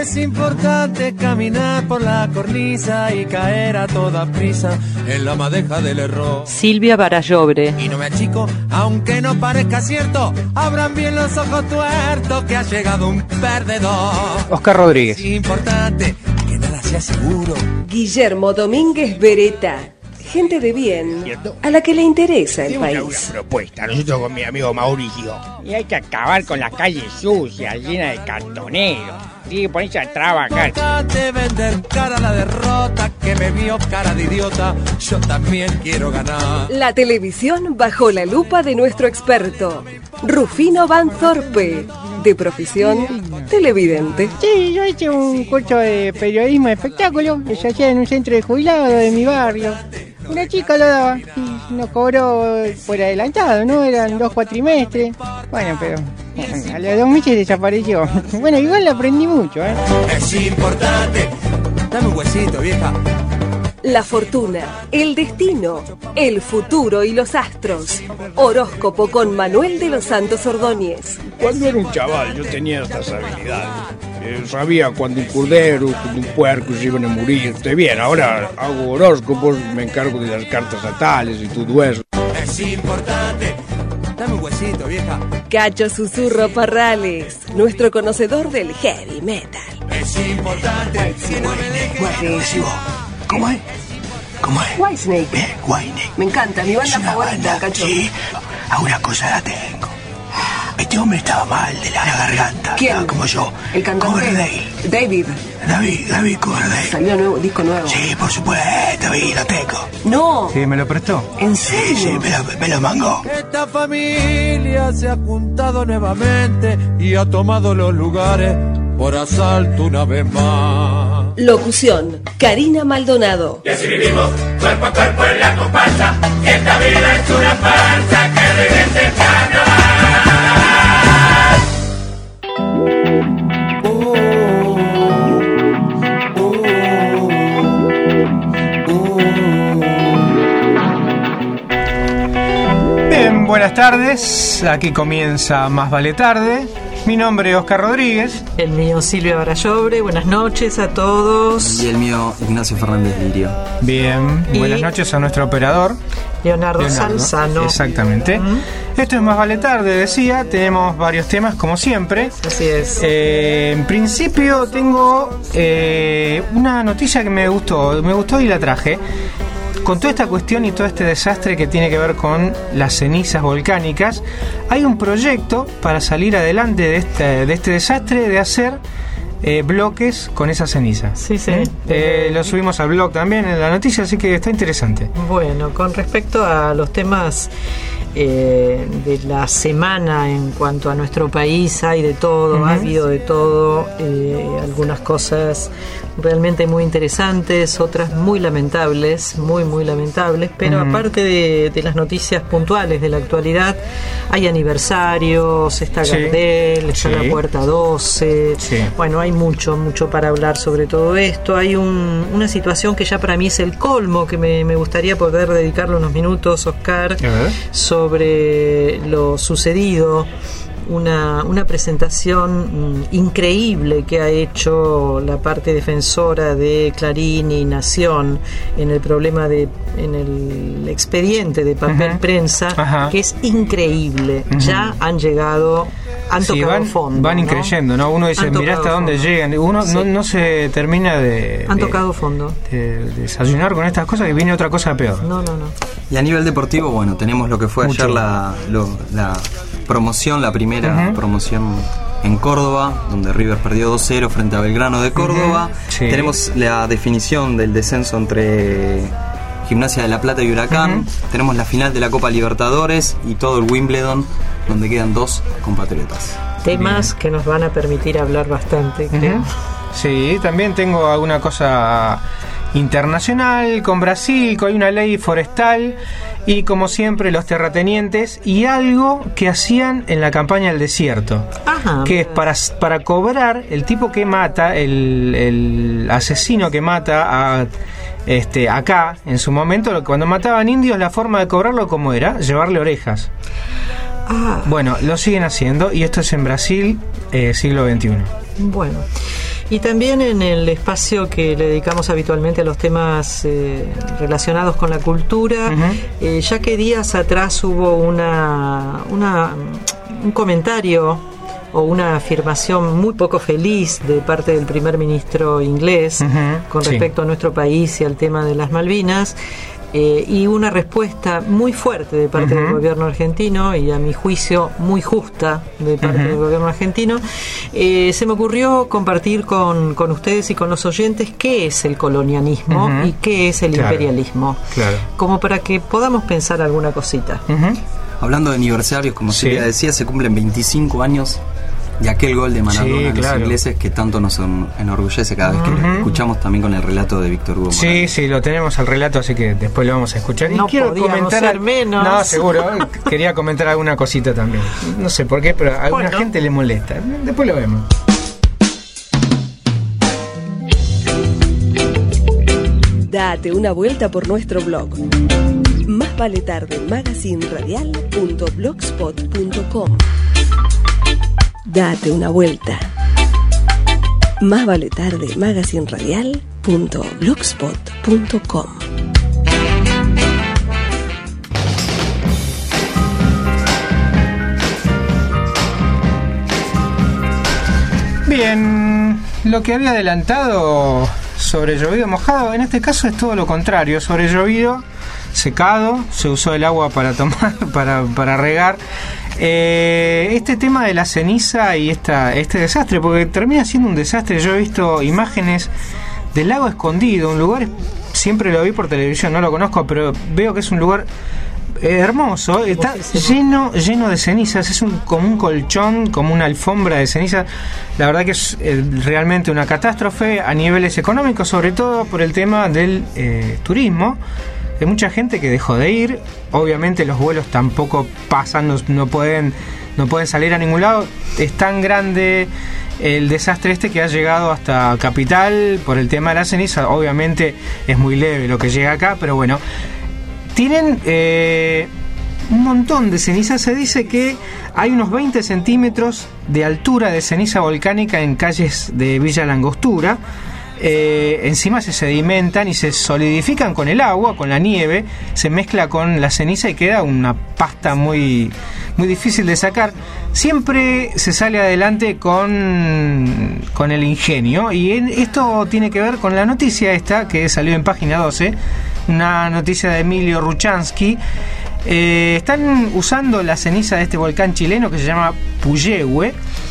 Es importante caminar por la cornisa y caer a toda prisa en la madeja del error. Silvia Barallobre. Y no me achico, aunque no parezca cierto, abran bien los ojos tuertos que ha llegado un perdedor. Oscar Rodríguez. Es importante que nada sea seguro. Guillermo Domínguez Beretta. Gente de bien, a la que le interesa el país. Una propuesta, nosotros con mi amigo Mauricio. Y hay que acabar con las calles sucias, llenas de cartoneros. Tiene que ponerse a trabajar. De vender cara a la derrota, que me vio cara de idiota, yo también quiero ganar. La televisión bajo la lupa de nuestro experto, Rufino Van Thorpe, de profesión televidente. Sí, yo hice un curso de periodismo de espectáculo que se hacía en un centro de jubilados de mi barrio. Una chica lo daba y nos cobró por adelantado, ¿no? Eran 2 cuatrimestres. Bueno, pero a los 2 meses desapareció. Bueno, igual aprendí mucho, ¿eh? Es importante. Dame un huesito, vieja. La fortuna, el destino, el futuro y los astros. Horóscopo con Manuel de los Santos Ordóñez. Cuando era un chaval yo tenía estas habilidades. Sabía cuando un cordero, cuando un puerco se iban a morir. Bien, ahora hago horóscopos, me encargo de las cartas natales y todo eso. Es importante. Dame un huesito, vieja. Cacho Susurro Parrales, nuestro conocedor del heavy metal. Es importante. Si no me dejes. ¿Cómo es? ¿Cómo es? Whitesnake. Bien, Whitesnake. Me encanta, mi banda favorita, Cacho. Sí, alguna cosa la tengo. Este hombre estaba mal de la garganta. ¿Quién? Estaba como yo. El cantante. Coverdale. David Coverdale. Salió nuevo, disco nuevo. Sí, por supuesto, y lo tengo. No. Sí, me lo prestó. ¿En Sí, serio? me lo mangó. Esta familia se ha juntado nuevamente y ha tomado los lugares por asalto una vez más. Locución, Karina Maldonado. Y así vivimos, cuerpo a cuerpo en la comparsa. Esta vida es una farsa que regrese el carnaval. Bien, buenas tardes. Aquí comienza Más Vale Tarde. Mi nombre es Oscar Rodríguez. El mío Silvia Barallobre. Buenas noches a todos. Y el mío Ignacio Fernández Lirio. Bien, Y buenas noches a nuestro operador Leonardo Salzano. Exactamente. Esto es Más Vale Tarde, decía. Tenemos varios temas, como siempre. Así es. En principio tengo una noticia que me gustó y la traje. Con toda esta cuestión y todo este desastre que tiene que ver con las cenizas volcánicas, hay un proyecto para salir adelante de este desastre, de hacer bloques con esa ceniza. Sí, sí. Lo subimos al blog también en la noticia, así que está interesante. Bueno, con respecto a los temas de la semana en cuanto a nuestro país, hay de todo, ha habido de todo, algunas cosas realmente muy interesantes, otras muy lamentables, muy lamentables, pero aparte de las noticias puntuales de la actualidad, hay aniversarios, está Gardel, está la Puerta 12, bueno, hay mucho para hablar sobre todo esto. Hay una situación que ya para mí es el colmo, que me gustaría poder dedicarle unos minutos, Oscar, sobre lo sucedido. Una presentación increíble que ha hecho la parte defensora de Clarín y Nación en el problema en el expediente de papel prensa, que es increíble. Ya han llegado, han tocado fondo. Van increyendo, ¿no? Uno dice, mirá hasta dónde llegan. Uno no se termina Han tocado fondo. De desayunar con estas cosas, que viene otra cosa peor. No. Y a nivel deportivo, bueno, tenemos lo que fue ayer la promoción, la primera promoción en Córdoba, donde River perdió 2-0 frente a Belgrano de Córdoba. Tenemos la definición del descenso entre Gimnasia de La Plata y Huracán. Tenemos la final de la Copa Libertadores y todo el Wimbledon, donde quedan 2 compatriotas. Temas que nos van a permitir hablar bastante, creo. Sí, también tengo alguna cosa internacional con Brasil, hay una ley forestal y, como siempre, los terratenientes y algo que hacían en la campaña del desierto. Que es para cobrar el tipo que mata, el asesino que mata a acá en su momento, cuando mataban indios, la forma de cobrarlo, ¿cómo era? Llevarle orejas. Bueno, lo siguen haciendo, y esto es en Brasil, siglo XXI. Bueno, Y también en el espacio que le dedicamos habitualmente a los temas relacionados con la cultura, ya que días atrás hubo un comentario o una afirmación muy poco feliz de parte del primer ministro inglés con respecto a nuestro país y al tema de las Malvinas, y una respuesta muy fuerte de parte del gobierno argentino, y a mi juicio muy justa de parte del gobierno argentino. Se me ocurrió compartir con ustedes y con los oyentes qué es el colonialismo y qué es el imperialismo, como para que podamos pensar alguna cosita. Hablando de aniversarios, como Silvia decía, se cumplen 25 años de aquel gol de Maradona a los ingleses que tanto nos enorgullece cada vez que lo escuchamos, también con el relato de Víctor Hugo Morales. Sí, lo tenemos al relato, así que después lo vamos a escuchar. No, y quiero comentar ser menos. No, seguro, quería comentar alguna cosita también. No sé por qué, pero a alguna gente le molesta. Después lo vemos. Date una vuelta por nuestro blog. Más vale tarde magazinradial.blogspot.com. Date una vuelta. Más vale tarde magazinradial.blogspot.com. Bien, lo que había adelantado sobre llovido mojado, en este caso es todo lo contrario. Sobre llovido secado, se usó el agua para tomar, para regar. Este tema de la ceniza y este desastre, porque termina siendo un desastre. Yo he visto imágenes del lago Escondido, un lugar, siempre lo vi por televisión, no lo conozco, pero veo que es un lugar hermoso, está lleno de cenizas, es como un colchón, como una alfombra de cenizas. La verdad que es realmente una catástrofe a niveles económicos, sobre todo por el tema del turismo. Hay mucha gente que dejó de ir, obviamente los vuelos tampoco pasan, no pueden salir a ningún lado. Es tan grande el desastre que ha llegado hasta Capital por el tema de la ceniza. Obviamente es muy leve lo que llega acá, pero bueno, tienen un montón de ceniza. Se dice que hay unos 20 centímetros de altura de ceniza volcánica en calles de Villa La Angostura. Encima se sedimentan y se solidifican con el agua, con la nieve, se mezcla con la ceniza y queda una pasta muy, muy difícil de sacar. Siempre se sale adelante con el ingenio, y esto tiene que ver con la noticia esta que salió en Página 12, una noticia de Emilio Ruchansky. Están usando la ceniza de este volcán chileno que se llama Puyehue.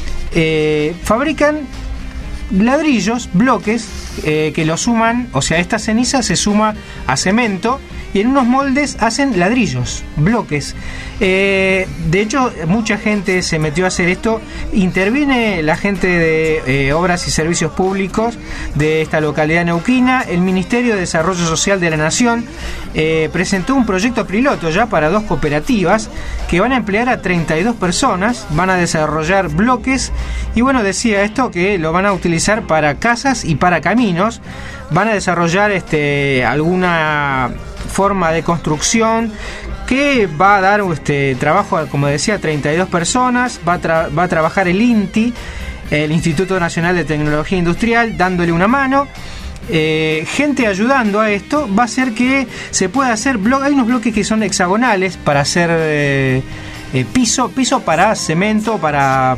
Fabrican ladrillos, bloques, que lo suman, o sea, esta ceniza se suma a cemento y en unos moldes hacen ladrillos, bloques. De hecho, mucha gente se metió a hacer esto. Interviene la gente de Obras y Servicios Públicos de esta localidad neuquina. El Ministerio de Desarrollo Social de la Nación presentó un proyecto piloto ya para 2 cooperativas que van a emplear a 32 personas, van a desarrollar bloques y bueno, decía esto que lo van a utilizar para casas y para caminos. Van a desarrollar alguna forma de construcción que va a dar trabajo, como decía, a 32 personas. Va a trabajar el INTI, el Instituto Nacional de Tecnología Industrial, dándole una mano. Gente ayudando a esto. Va a hacer que se pueda hacer hay unos bloques que son hexagonales para hacer piso para cemento, para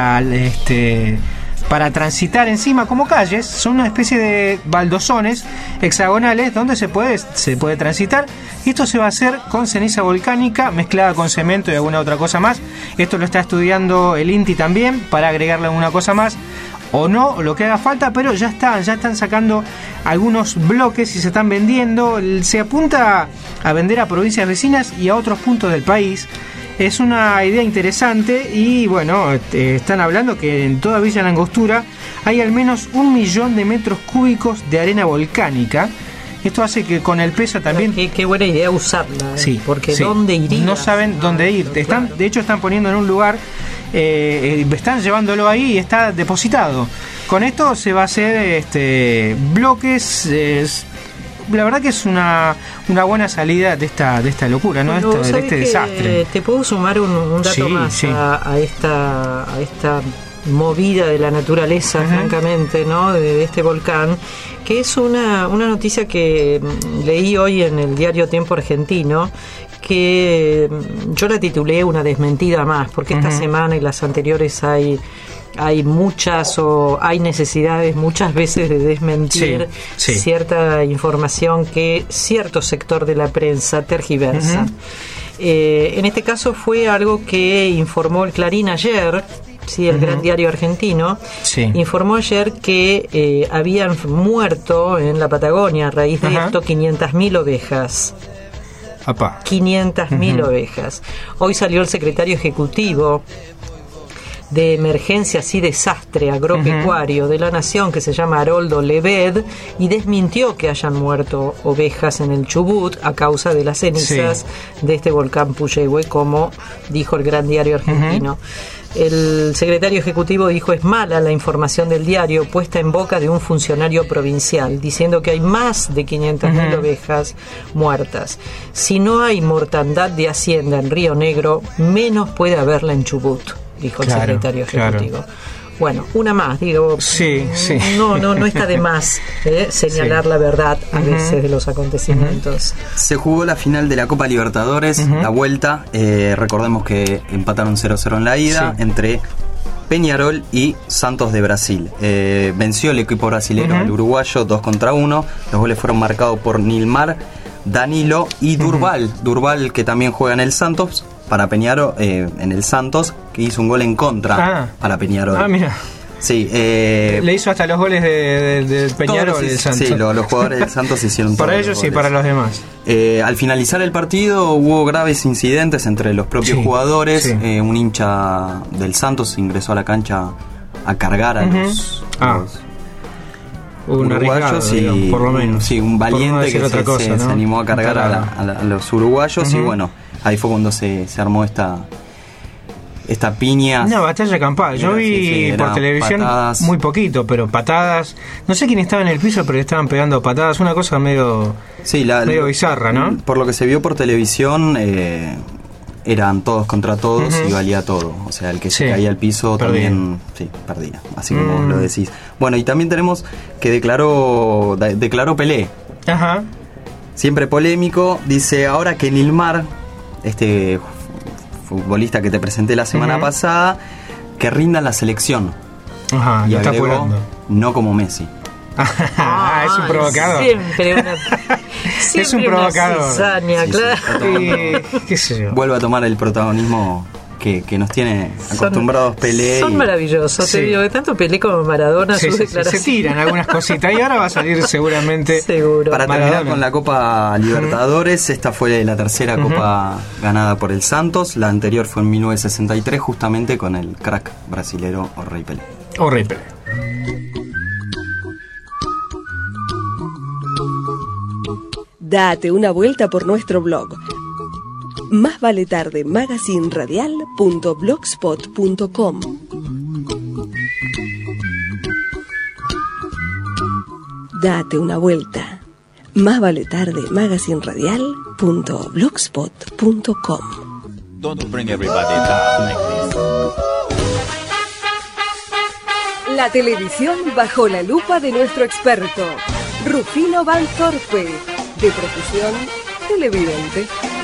transitar encima como calles. Son una especie de baldosones hexagonales donde se puede transitar, y esto se va a hacer con ceniza volcánica mezclada con cemento y alguna otra cosa más. Esto lo está estudiando el INTI también para agregarle alguna cosa más o no, lo que haga falta, pero ya están sacando algunos bloques y se están vendiendo. Se apunta a vender a provincias vecinas y a otros puntos del país. Es una idea interesante y bueno, están hablando que en toda Villa La Angostura hay al menos 1 millón de metros cúbicos de arena volcánica. Esto hace que con el peso también... Qué buena idea usarla, sí, porque sí. ¿Dónde iría? No saben dónde ir. De hecho están poniendo en un lugar, están llevándolo ahí y está depositado. Con esto se va a hacer bloques... la verdad que es una buena salida de esta locura, ¿no? De este desastre. Te puedo sumar un dato más. Sí. A esta movida de la naturaleza, francamente, ¿no? De este volcán, que es una noticia que leí hoy en el diario Tiempo Argentino, que yo la titulé Una desmentida más, porque esta semana y las anteriores hay necesidades muchas veces de desmentir cierta información que cierto sector de la prensa tergiversa. En este caso fue algo que informó el Clarín ayer, el gran diario argentino, informó ayer que habían muerto en la Patagonia a raíz de esto 500.000 ovejas. 500.000 ovejas. Hoy salió el secretario ejecutivo de Emergencias y Desastre Agropecuario de la Nación, que se llama Haroldo Lebed, y desmintió que hayan muerto ovejas en el Chubut a causa de las cenizas de este volcán Puyehue, como dijo el gran diario argentino. El secretario ejecutivo dijo: es mala la información del diario puesta en boca de un funcionario provincial, diciendo que hay más de 500.000 ovejas muertas. Si no hay mortandad de hacienda en Río Negro, menos puede haberla en Chubut, dijo el secretario ejecutivo. Bueno, una más, digo, no está de más señalar la verdad a veces de los acontecimientos. Se jugó la final de la Copa Libertadores, la vuelta, recordemos que empataron 0-0 en la ida entre Peñarol y Santos de Brasil. Venció el equipo brasileño al uruguayo 2-1, los goles fueron marcados por Nilmar, Danilo y Durval. Durval, que también juega en el Santos, para Peñarol, en el Santos, que hizo un gol en contra para Peñarol. Mira. Sí, le hizo hasta los goles de Peñarol del Santos. Sí, los jugadores del Santos hicieron todos. Para ellos y para los demás. Al finalizar el partido hubo graves incidentes entre los propios jugadores. Un hincha del Santos ingresó a la cancha a cargar a los uruguayos, digamos, por lo menos. Un valiente que se animó a cargar a los uruguayos, y bueno, ahí fue cuando se armó esta piña. Una batalla campal. Yo vi por televisión patadas. Muy poquito, pero patadas. No sé quién estaba en el piso, pero estaban pegando patadas. Una cosa medio bizarra, ¿no? Por lo que se vio por televisión, eran todos contra todos y valía todo. O sea, el que se caía al piso también perdía. Así como lo decís. Bueno, y también tenemos que declaró Pelé. Siempre polémico. Dice: ahora que Nilmar, este futbolista que te presenté la semana pasada, que rinda en la selección. Y está agregó, apurando. No como Messi. Es un provocador. Es un provocador. Cizaña, qué sé yo. Vuelve a tomar el protagonismo que nos tiene acostumbrados Pelé. Son maravillosos, te digo, de tanto Pelé como Maradona, sus declaraciones. Se tiran algunas cositas y ahora va a salir seguramente. Seguro. Para terminar con la Copa Libertadores, esta fue la tercera copa ganada por el Santos. La anterior fue en 1963, justamente con el crack brasilero Rei Pelé. Date una vuelta por nuestro blog. Más vale tarde magazinradial.blogspot.com. Date una vuelta. Más vale tarde magazinradial.blogspot.com. Don't bring everybody down like this. La televisión bajo la lupa de nuestro experto, Rufino Van Thorpe, de profesión televidente.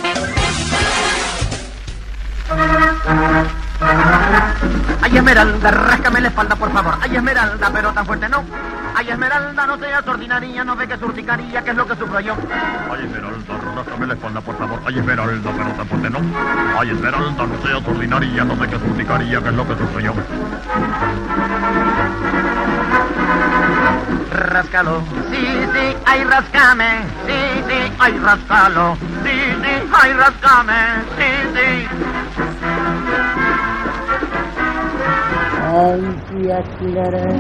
Ay, Esmeralda, ráscame la espalda, por favor. Ay, Esmeralda, pero tan fuerte no. Ay, Esmeralda, no seas ordinaria, no ve que surticaría, que es lo que sufro yo. Ay, Esmeralda, ráscame la espalda, por favor. Ay, Esmeralda, pero tan fuerte no. Ay, Esmeralda, no seas ordinaria, no ve que surticaría, que es lo que sufro yo. Ráscalo, sí, ay, rascame, sí, ay, ráscalo, sí, ay, rascame, sí. Hay que aclarar,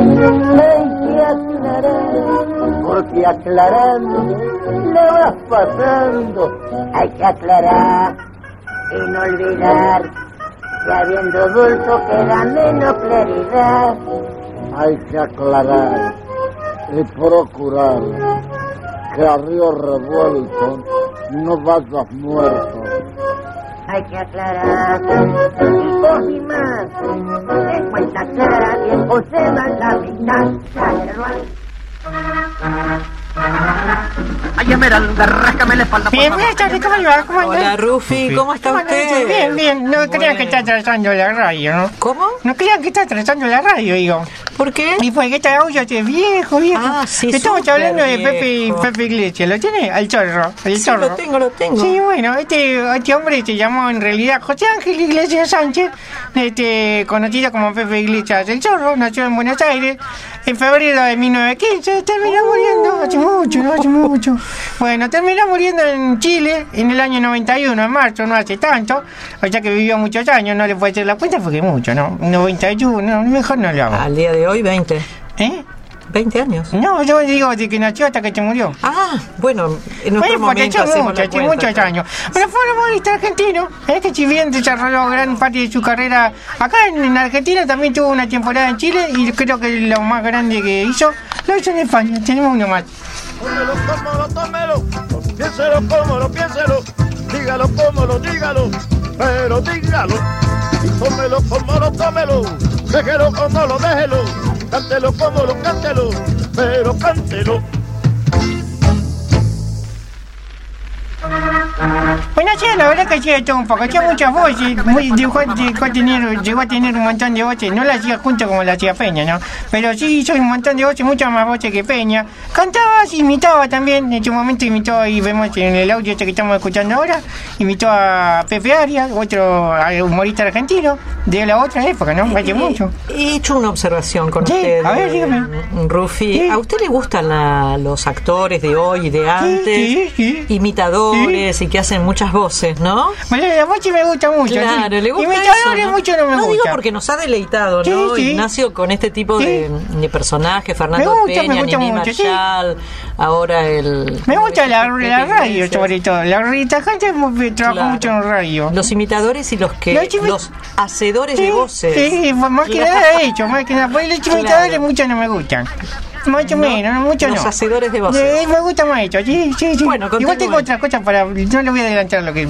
porque aclarando le vas pasando. Hay que aclarar y no olvidar que habiendo bulto queda menos claridad. Hay que aclarar y procurar que a río revuelto no vayas muerto. hay que aclarar. Y por mi más, de cuenta clara, tiempo se da la mitad. Ay, Esmeralda, ráscame la espalda, por Bien, favor. buenas tardes, ¿cómo le va? ¿Cómo anda? Hola, Rufi, ¿cómo está usted? Bien, bien. No crean que está tratando la radio, ¿no? ¿Cómo? No crean que está tratando la radio, digo. ¿Por qué? Y porque este audio es viejo. Ah, sí, Estamos súper hablando de viejo. Pepe Iglesias. ¿Lo tiene? Al Chorro. El Sí, Zorro. lo tengo. Sí, bueno, este hombre se llamó en realidad José Ángel Iglesias Sánchez, conocido como Pepe Iglesias el Zorro. Nació en Buenos Aires en febrero de 1915. Terminó muriendo hace mucho. Bueno, terminó muriendo en Chile en el año 91, en marzo, no hace tanto. O sea que vivió muchos años, no le puede hacer la cuenta porque mucho, ¿no? 91, no, mejor no lo hago. Al día de hoy, 20. ¿Eh? 20 años. No, yo digo de que nació hasta que se murió. Ah, bueno, en otro momento hacemos la cuenta. Muchos años. Pero fue un humorista argentino, que si bien desarrolló gran parte de su carrera acá en Argentina, también tuvo una temporada en Chile y creo que lo más grande que hizo, lo hizo en España. Tenemos uno más. Tómelo, piénselo, dígalo, pero dígalo. Y tómelo, déjelo, déjelo, cántelo, cántelo, pero cántelo. Bueno, sí, la verdad que sí, esto un poco. Hacía muchas voces, llegó a tener un montón de voces. No la hacía junto como la hacía Peña, ¿no? Pero sí hizo un montón de voces, muchas más voces que Peña. Cantaba, imitaba también. En su momento imitó, y vemos en el audio que estamos escuchando ahora, imitó a Pepe Arias, otro humorista argentino, de la otra época, ¿no? Hace mucho. He hecho una observación con usted. A ver, dígame. Rufi, Sí. ¿a usted le gustan los actores de hoy y de antes? Sí. Imitadores y que hacen muchas voces, ¿no? Bueno, la voz me gusta mucho. Claro, sí. le gusta Imitadores eso, ¿no? mucho no me gusta. Digo porque nos ha deleitado, ¿no? Sí. Ignacio con este tipo de personajes, Fernando Me gusta Peña, Nini mucho, sí. Marshall, ahora el... Me gusta la radio, Iglesias. sobre todo. La gente trabajó mucho en radio. Los imitadores y los hacedores de voces. Sí, más que nada de hecho, más que nada. Pues los imitadores muchos no me gustan. Más o menos, mucho no. Los hacedores de voces. Me gusta más esto, sí. Bueno, igual tengo otras cosas para... No le voy a adelantar lo que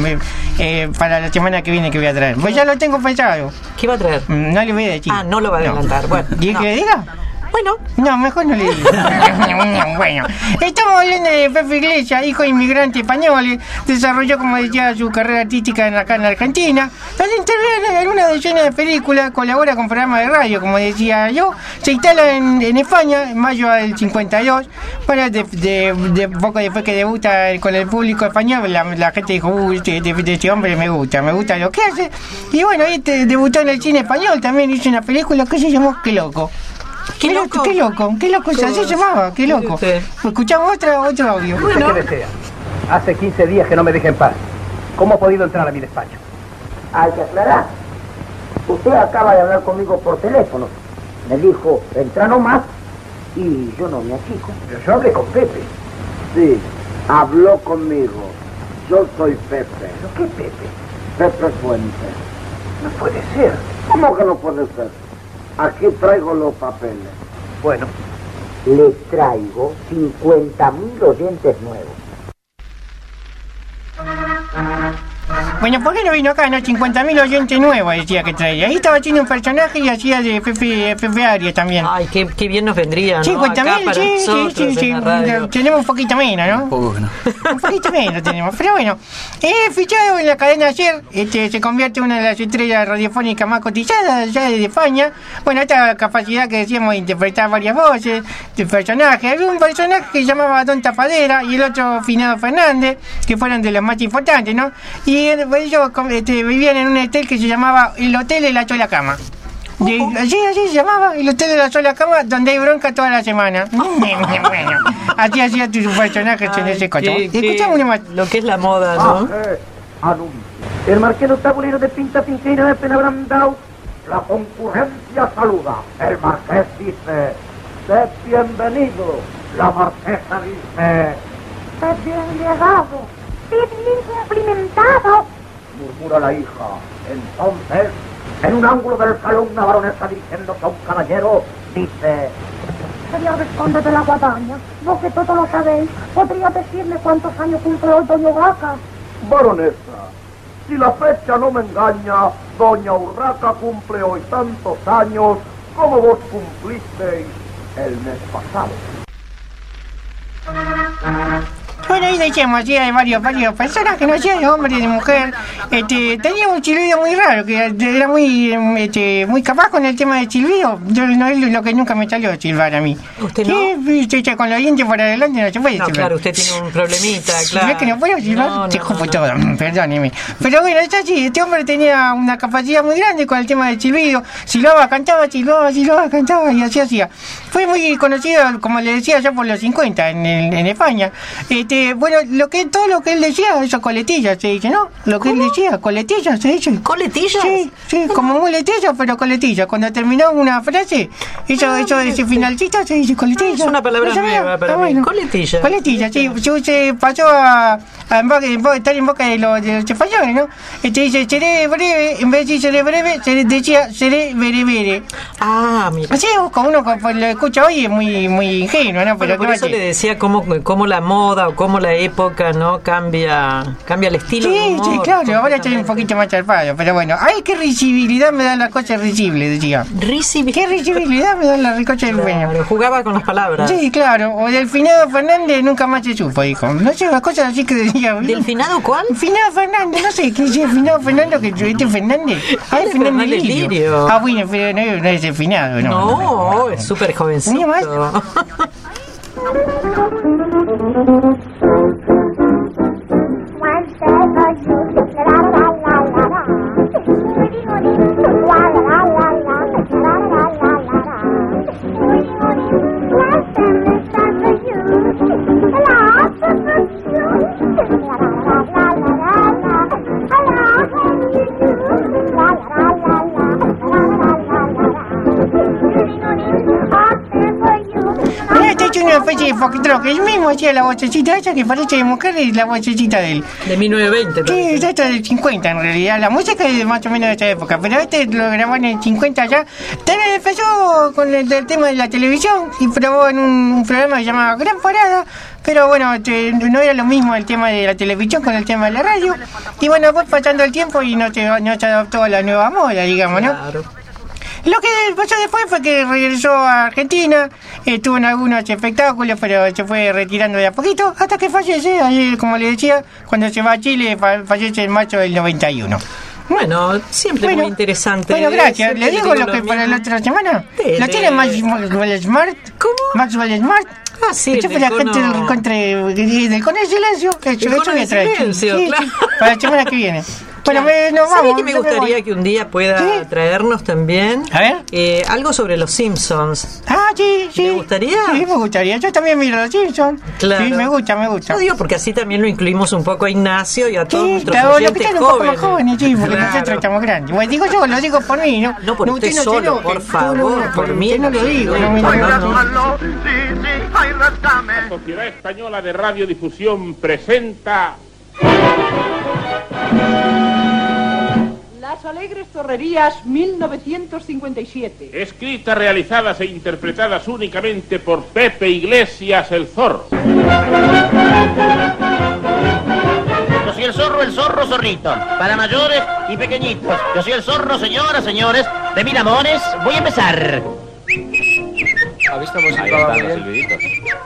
para la semana que viene que voy a traer. Pues ya lo tengo pensado. ¿Qué va a traer? No le voy a decir. Ah, no lo va a adelantar. Bueno, ¿Y que le diga? Bueno. No, mejor no le digo. Bueno, estamos hablando de Pepe Iglesias, hijo de inmigrante español. Desarrolló, como decía, su carrera artística acá en Argentina. Donde interviene en algunas decenas de películas, colabora con programas de radio, como decía yo. Se instala en España en mayo del 52. Bueno, de poco después que debuta con el público español, la gente dijo, este hombre me gusta lo que hace. Y bueno, ahí debutó en el cine español. También hizo una película que se llamó Qué loco. Qué loco, así se llamaba, qué loco. Escuchamos otro audio. ¿Usted qué desea? Hace 15 días que no me deja en paz. ¿Cómo ha podido entrar a mi despacho? Hay que aclarar. Usted acaba de hablar conmigo por teléfono. Me dijo, entra nomás, y yo no me achico. Pero yo hablé con Pepe. Sí, habló conmigo. Yo soy Pepe. ¿Pero qué Pepe? Pepe Fuentes. No puede ser. ¿Cómo que no puede ser? Aquí traigo los papeles. Bueno. Le traigo 50.000 oyentes nuevos. Bueno, ¿por qué no vino acá? No, 50.000 oyentes nuevos decía que traía. Ahí estaba haciendo un personaje y hacía de Pepe Arias también. Ay, qué bien nos vendría, ¿no? 50.000, sí. Tenemos un poquito menos, ¿no? Un poco que no. Un poquito menos tenemos, pero bueno. Fichado en la cadena SER, se convierte en una de las estrellas radiofónicas más cotizadas allá de España. Bueno, esta capacidad que decíamos de interpretar varias voces, de personajes. Había un personaje que se llamaba Don Tapadera y el otro Finado Fernández, que fueron de los más importantes, ¿no? Y ellos vivían en un hotel que se llamaba el Hotel de la Sola Cama. Así se llamaba, el Hotel de la Sola Cama, donde hay bronca toda la semana. Bueno, así hacía tus personajes en ese coche. Escuchamos una más. Lo que es la moda, ¿no? El marqués tabulero de Pinta Pincina de Penabrandao. La concurrencia saluda. El marqués dice, sed bienvenido. La marquesa dice, sed bien llegado. Sed bien cumplimentado. Murmura la hija. Entonces, en un ángulo del salón, una baronesa dirigiéndose a un caballero dice, señor conde de la Guadaña, vos que todo lo sabéis, ¿podría decirme cuántos años cumple hoy doña Vaca? baronesa, si la fecha no me engaña, doña Urraca cumple hoy tantos años como vos cumplisteis el mes pasado. Bueno, ahí decíamos, sí, hay varias personas que no hacían de hombre y de mujer. Tenía un silbido muy raro, que era muy capaz con el tema del silbido. Yo no es lo que nunca me salió silbar a mí. ¿Usted no? Sí, con los dientes para adelante no se puede silbar. Claro, usted tiene un problemita, claro. ¿Ves que no puedo silbar? Se jufó todo, perdóneme. Pero bueno, es así, este hombre tenía una capacidad muy grande con el tema del silbido. Silbaba, cantaba, cantaba y así hacía. Fue muy conocido, como le decía, ya por los 50 en España. Bueno, todo lo que él decía, eso coletilla se dice, ¿no? Lo que él decía, coletilla se dice. ¿Coletilla? Sí, como muletilla, pero coletilla. Cuando terminó una frase, ese finalcito se dice coletilla. Es una palabra nueva para mí. Bueno. Coletilla. Coletilla, sí. Se pasó a estar en boca de los españoles, ¿no? Dice, seré breve, en vez de decir seré breve, decía seré verevere. Ah, mira. Así como uno lo escucha hoy es muy ingenuo, ¿no? Pero por eso le decía cómo la moda o cómo la época, ¿no? Cambia el estilo. Sí, claro, ahora estoy un poquito más charpado, pero bueno, ay, qué risibilidad me dan las cosas risibles, decía. ¿Risibilidad? ¿Qué risibilidad me dan las cosas risibles? Claro, jugaba con las palabras. Sí, claro, o del finado Fernández nunca más se supo, dijo. No sé, las cosas así que decía. ¿Del finado cuál? Finado Fernández, no sé, ¿qué dice el finado Fernando que tuviste Fernández? Ah, el Fernández Lirio. Ah, bueno, pero no es el finado, ¿no? No, es súper jovencito. ¿Más? Una especie de folclore que él mismo hacía la vocecita esa que parece de mujer y la vocecita de él. De 1920. Sí, esto es del 50 en realidad. La música es más o menos de esa época, pero lo grabó en el 50 ya. También empezó con el tema de la televisión y probó en un programa que se llamaba Gran Parada. Pero bueno, no era lo mismo el tema de la televisión con el tema de la radio. Y bueno, fue pasando el tiempo y no se adaptó a la nueva moda, digamos, ¿no? Claro. Lo que pasó después fue que regresó a Argentina, estuvo en algunos espectáculos, pero se fue retirando de a poquito, hasta que fallece, ayer, como le decía, cuando se va a Chile, fallece en marzo del 91. Bueno, siempre muy interesante. Bueno, gracias. ¿Le digo lo que para la otra semana? ¿Lo tiene Maxwell Smart? ¿Cómo? Maxwell Smart. Ah, sí. Esto fue la gente del con el silencio. Eso voy a traer. Sí, claro. Para la semana que viene. Bueno, nos ¿Sabe vamos. que me gustaría que un día pueda traernos también? A ver. Algo sobre los Simpsons. Ah, sí. ¿Me gustaría? Sí, me gustaría. Yo también miro los Simpsons. Claro. Sí, me gusta. Yo digo porque así también lo incluimos un poco a Ignacio y a todos nuestros oyentes jóvenes. Un poco más jóvenes, sí, porque nosotros estamos grandes. Bueno, digo yo, lo digo por mí, ¿no? No, por usted solo, por favor. Por mí no lo digo. La Sociedad Española de Radiodifusión presenta... Las Alegres Zorrerías 1957. Escritas, realizadas e interpretadas únicamente por Pepe Iglesias, el Zorro. Yo soy el zorro, zorrito. Para mayores y pequeñitos. Yo soy el zorro, señoras, señores. De mil amores, voy a empezar. ¿Ha visto cómo silbaba muy bien?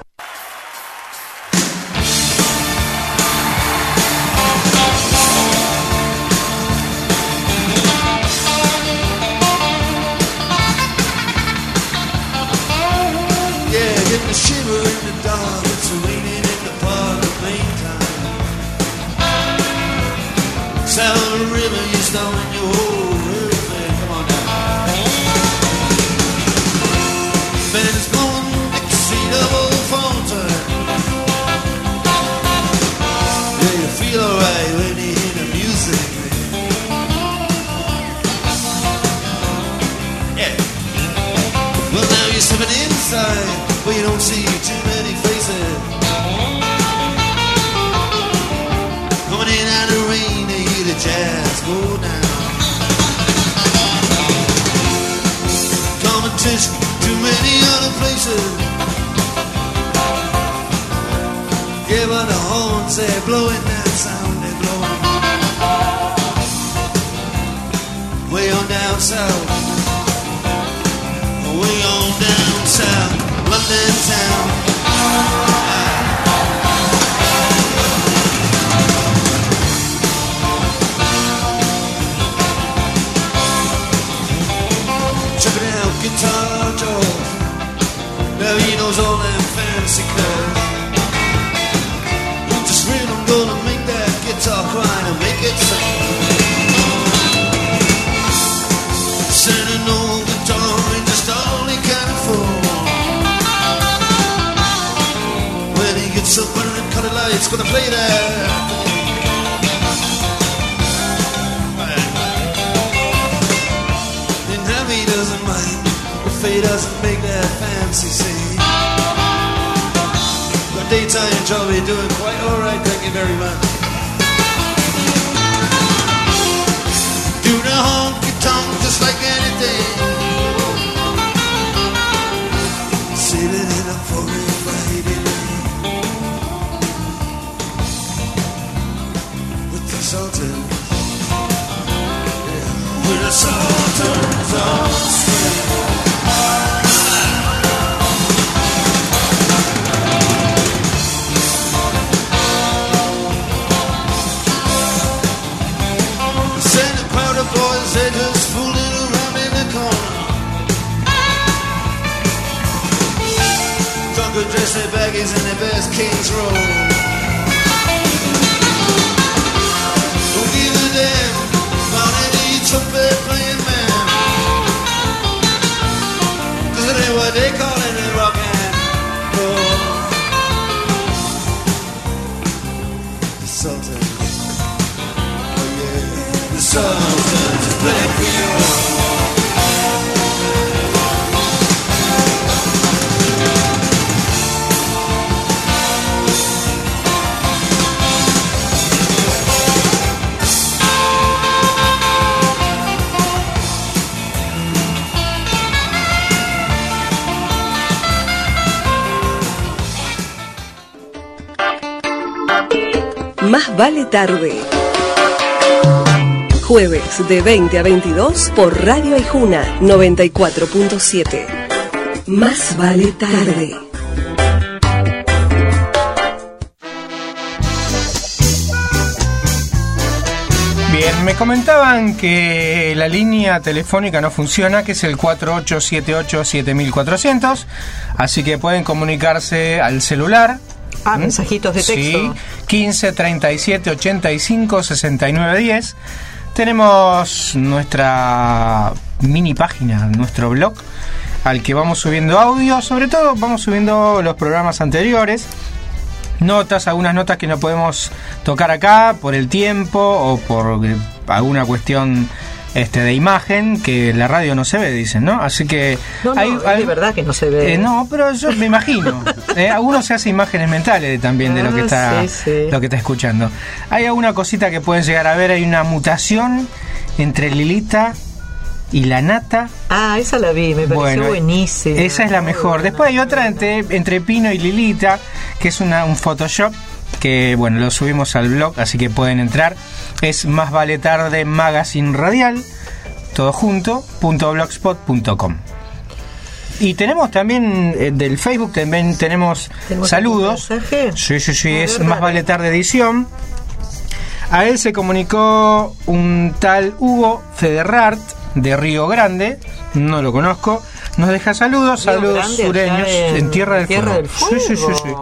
Get the shiver in the dark, it's raining in the park of Maytime. Sound of the river, you're snowing your whole everything, come on now. Band's blowing like the seat of old fountain. Yeah, you feel alright when you hear the music, man. Yeah. Well, now you're stepping inside, but you don't see too many faces. Coming in out of the rain, they hear the jazz go down. Competition, too many other places. Yeah, but the horns, they're blowing that sound, they're blowing. way on down south, way on down south, London town. Check it out, Guitar Joe. Now he knows all them fancy curves. Just rhythm gonna make that guitar cry and make it sing. Sending old guitar and just all he can afford. When he gets up under them colored lights, gonna play that. And now he doesn't mind if he doesn't make that fancy scene. But daytime job he doing quite alright, thank you very much. Do the honky tonk just like anything. Sailing in a foreign Friday night with the Sultans, yeah, with the Sultans on swing. Boys, they just fooling around in the corner. Drunken dress their baggies and their best King's Roll. Don't give a damn about any trumpet playing man, 'cause it ain't what they call it in rock and roll. The Sultan, oh yeah, the Sultan's black Creole. Más vale tarde. Jueves de 20 a 22 por Radio Aijuna 94.7. Más vale tarde. Bien, me comentaban que la línea telefónica no funciona, que es el 4878-7400, así que pueden comunicarse al celular. Mensajitos de texto. Sí, 15 37 85 69 10. Tenemos nuestra mini página, nuestro blog, al que vamos subiendo audio. Sobre todo vamos subiendo los programas anteriores, notas, algunas notas que no podemos tocar acá por el tiempo o por alguna cuestión de imagen, que la radio no se ve, dicen, ¿no? Así que no, hay de verdad que no se ve. No, pero yo me imagino. Uno se hace imágenes mentales también de lo que está, lo que está escuchando. Hay alguna cosita que pueden llegar a ver. Hay una mutación entre Lilita y la Nata. Esa la vi, me pareció buenísima. Esa es la mejor. Después hay otra entre Pino y Lilita, que es un Photoshop, que bueno, lo subimos al blog, así que pueden entrar. Es Más Vale Tarde Magazine Radial, todo junto, .blogspot.com. Y tenemos también del Facebook, también tenemos saludos. Sí, es Más Vale Tarde Edición. A él se comunicó un tal Hugo Federart de Río Grande, no lo conozco. Nos deja saludos sureños en Tierra del Fuego. Sí.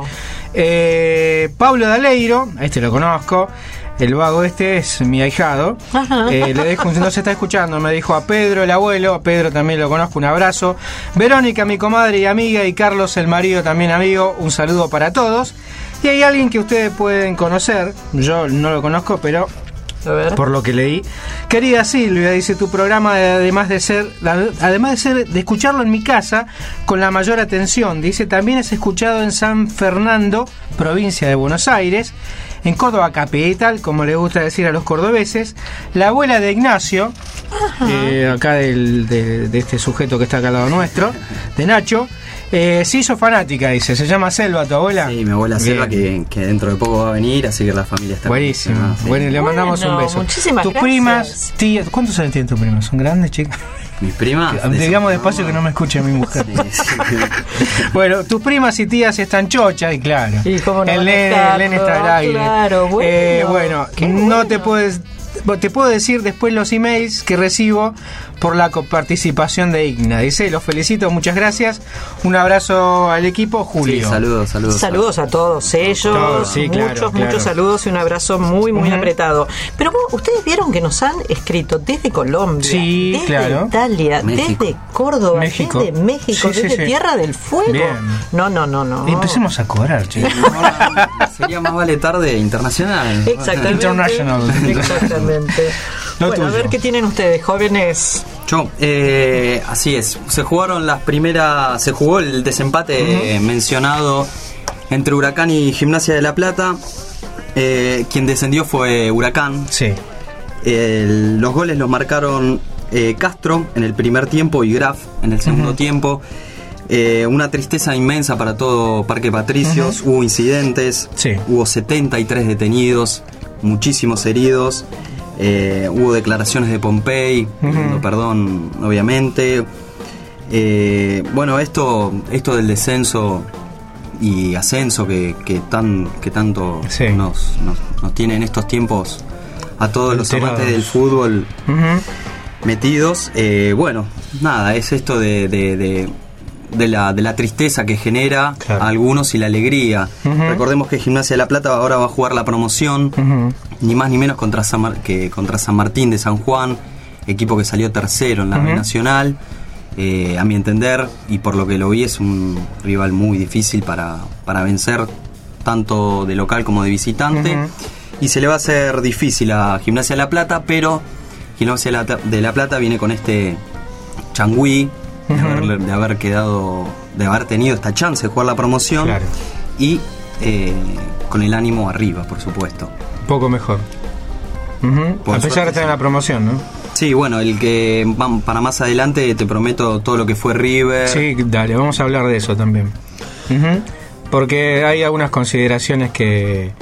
Pablo Daleiro, a este lo conozco. El vago es mi ahijado. Le dejo, no se está escuchando, me dijo a Pedro, el abuelo. A Pedro también lo conozco, un abrazo. Verónica, mi comadre y amiga, y Carlos, el marido, también amigo. Un saludo para todos. Y hay alguien que ustedes pueden conocer, yo no lo conozco, pero por lo que leí. Querida Silvia, dice, tu programa, además de escucharlo en mi casa con la mayor atención, dice, también es escuchado en San Fernando, provincia de Buenos Aires, en Córdoba capital, como le gusta decir a los cordobeses. La abuela de Ignacio, acá de este sujeto que está acá al lado nuestro, de Nacho, Sí, sos fanática, dice. ¿Se llama Selva tu abuela? Sí, mi abuela Selva, que dentro de poco va a venir, así que la familia está... Buenísimo. Sí. Bueno, le mandamos un beso. Muchísimas tus gracias. Primas, tías, ¿cuántos años tienen tus primas? ¿Son grandes, chicas? Mis primas. Digamos despacio que no me escuche mi mujer. Sí. Bueno, tus primas y tías están chochas, y claro. ¿Y cómo no el nene está al aire. Claro, bueno, no te puedes... Te puedo decir después los emails que recibo por la participación de Igna. Dice, los felicito, muchas gracias. Un abrazo al equipo, Julio. Sí, saludos. Saludos a todos ellos. Sí, muchos saludos y un abrazo muy apretado. Pero ustedes vieron que nos han escrito desde Colombia, desde Italia, México. desde Córdoba, México. desde México, Sí, desde Tierra del Fuego. Bien. No. Empecemos a cobrar, chicos. Sería más vale tarde internacional. Exactamente. International. Bueno, a ver qué tienen ustedes, jóvenes. Así es. Se jugó el desempate mencionado entre Huracán y Gimnasia de La Plata. Quien descendió fue Huracán. Sí. Los goles los marcaron Castro en el primer tiempo y Graf en el segundo tiempo. Una tristeza inmensa para todo Parque Patricios. Hubo incidentes, hubo 73 detenidos, muchísimos heridos. Hubo declaraciones de Pompey pidiendo perdón, obviamente. Bueno, esto del descenso y ascenso que tanto nos tiene en estos tiempos a todos los amantes del fútbol metidos. Bueno, nada, es esto de la tristeza que genera a algunos y la alegría. Recordemos que Gimnasia de La Plata ahora va a jugar la promoción, ni más ni menos contra San Martín de San Juan, equipo que salió tercero en la B Nacional. A mi entender, y por lo que lo vi, es un rival muy difícil para vencer, tanto de local como de visitante. Y se le va a hacer difícil a Gimnasia de La Plata, pero Gimnasia de La Plata viene con este changüí de haber tenido esta chance de jugar la promoción, y con el ánimo arriba, por supuesto. Poco mejor. A pesar de estar en la promoción, ¿no? Sí, bueno, el que para más adelante te prometo todo lo que fue River. Sí, dale, vamos a hablar de eso también. Porque hay algunas consideraciones que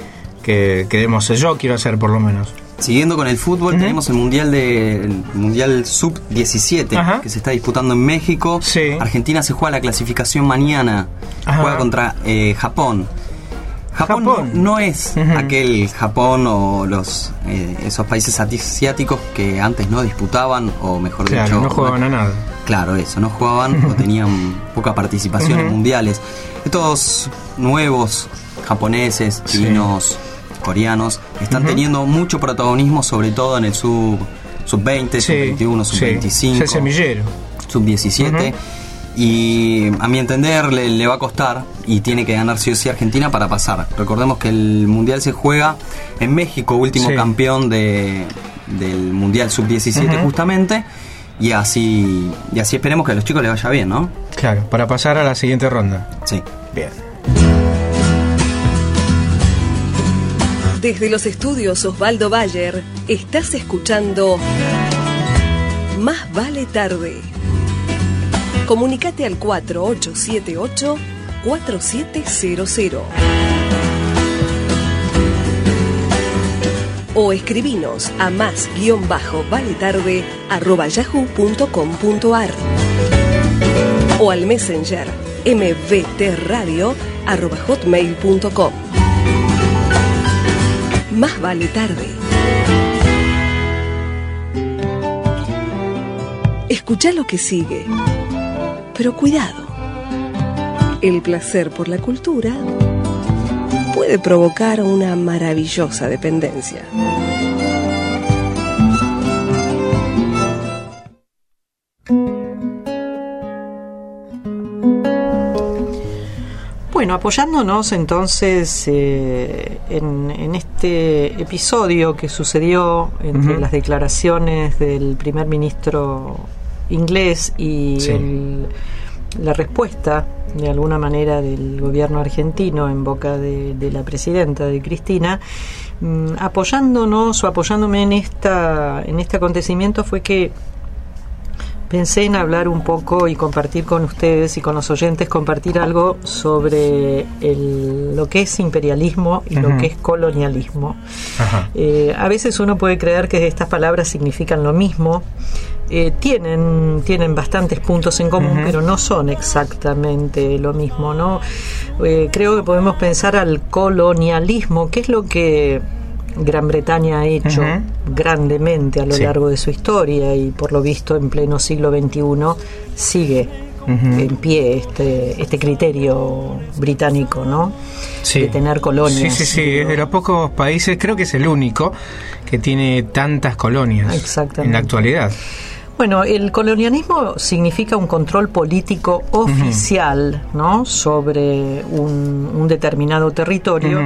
yo quiero hacer, por lo menos. Siguiendo con el fútbol, tenemos el Mundial Sub-17 que se está disputando en México. Argentina se juega la clasificación mañana. Juega contra Japón. Japón no es aquel Japón o esos países asiáticos que antes no disputaban, o mejor dicho, no jugaban a nada. Claro, eso, no jugaban o tenían poca participación en mundiales. Estos nuevos japoneses, chinos, coreanos, están teniendo mucho protagonismo, sobre todo en el sub-20, sub-21, sub-25. Es el semillero. Sub-17. Y a mi entender le va a costar, y tiene que ganar sí o sí Argentina para pasar. Recordemos que el Mundial se juega en México, último campeón del Mundial Sub-17 justamente, y así esperemos que a los chicos les vaya bien, ¿no? Claro, para pasar a la siguiente ronda. Sí. Bien. Desde los estudios Osvaldo Bayer, estás escuchando Más Vale Tarde. Comunicate al 4878-4700 o escribinos a más-valetarde@yahoo.com.ar o al Messenger mbtradio@hotmail.com. Más vale tarde. Escucha lo que sigue, pero cuidado. El placer por la cultura puede provocar una maravillosa dependencia. Bueno, apoyándonos entonces en este episodio que sucedió entre las declaraciones del primer ministro inglés y la respuesta de alguna manera del gobierno argentino en boca de la presidenta, de Cristina, apoyándome en este acontecimiento, fue que pensé en hablar un poco y compartir con ustedes y con los oyentes, compartir algo sobre lo que es imperialismo y lo que es colonialismo. A veces uno puede creer que estas palabras significan lo mismo. Tienen bastantes puntos en común, pero no son exactamente lo mismo, ¿no? Creo que podemos pensar al colonialismo, que es lo que Gran Bretaña ha hecho grandemente a lo largo de su historia, y por lo visto en pleno siglo XXI sigue en pie este criterio británico, ¿no? De tener colonias. Sí, es de los pocos países, creo que es el único que tiene tantas colonias en la actualidad. Bueno, el colonialismo significa un control político oficial, ¿no? Sobre un determinado territorio,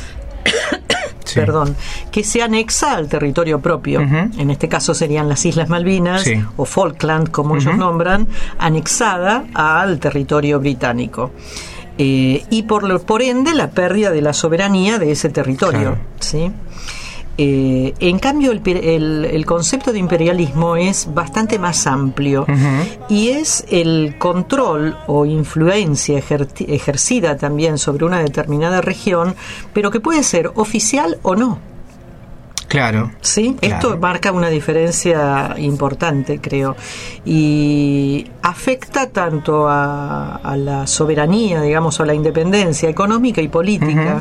que se anexa al territorio propio. En este caso serían las Islas Malvinas o Falkland, como ellos nombran, anexada al territorio británico. Y por ende la pérdida de la soberanía de ese territorio. ¿Sí? En cambio el concepto de imperialismo es bastante más amplio y es el control o influencia ejercida también sobre una determinada región, pero que puede ser oficial o no. Claro. ¿Sí? Esto marca una diferencia importante, creo, y afecta tanto a la soberanía, digamos, a la independencia económica y política.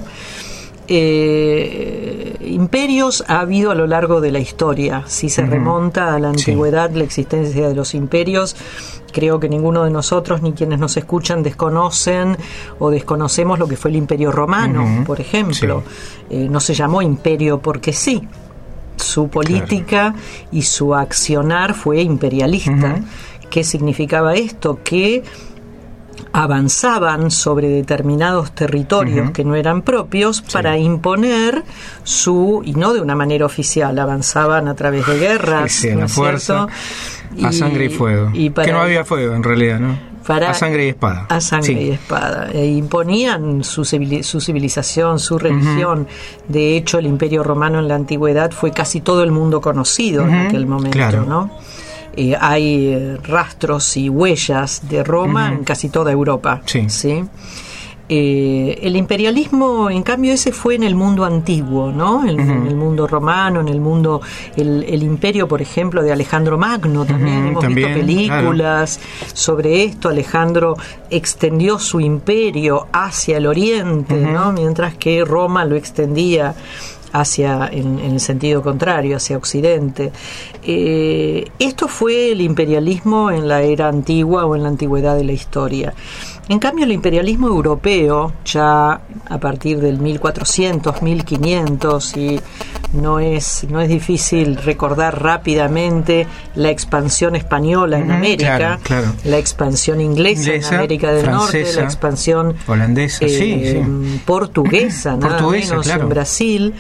Imperios ha habido a lo largo de la historia. Si se remonta a la antigüedad, la existencia de los imperios, creo que ninguno de nosotros ni quienes nos escuchan desconocen o desconocemos lo que fue el Imperio Romano, por ejemplo. No se llamó imperio porque sí. Su política y su accionar fue imperialista. ¿Qué significaba esto? Que avanzaban sobre determinados territorios que no eran propios para imponer y no de una manera oficial, avanzaban a través de guerras, a la fuerza, a sangre y fuego, que no había fuego en realidad, ¿no? A sangre y espada. A sangre y espada. Imponían su civilización, su religión. De hecho, el Imperio Romano en la antigüedad fue casi todo el mundo conocido en aquel momento, ¿no? Hay rastros y huellas de Roma en casi toda Europa. ¿Sí? El imperialismo, en cambio, ese fue en el mundo antiguo, ¿no? En el mundo romano, en el mundo... El imperio, por ejemplo, de Alejandro Magno, también hemos visto películas sobre esto. Alejandro extendió su imperio hacia el oriente, ¿no? Mientras que Roma lo extendía en el sentido contrario, hacia Occidente. Esto fue el imperialismo en la era antigua o en la antigüedad de la historia. En cambio, el imperialismo europeo, ya a partir del 1400, 1500, y no es difícil recordar rápidamente la expansión española en América, la expansión inglesa en América del Norte, la expansión holandesa, portuguesa, nada menos, en Brasil.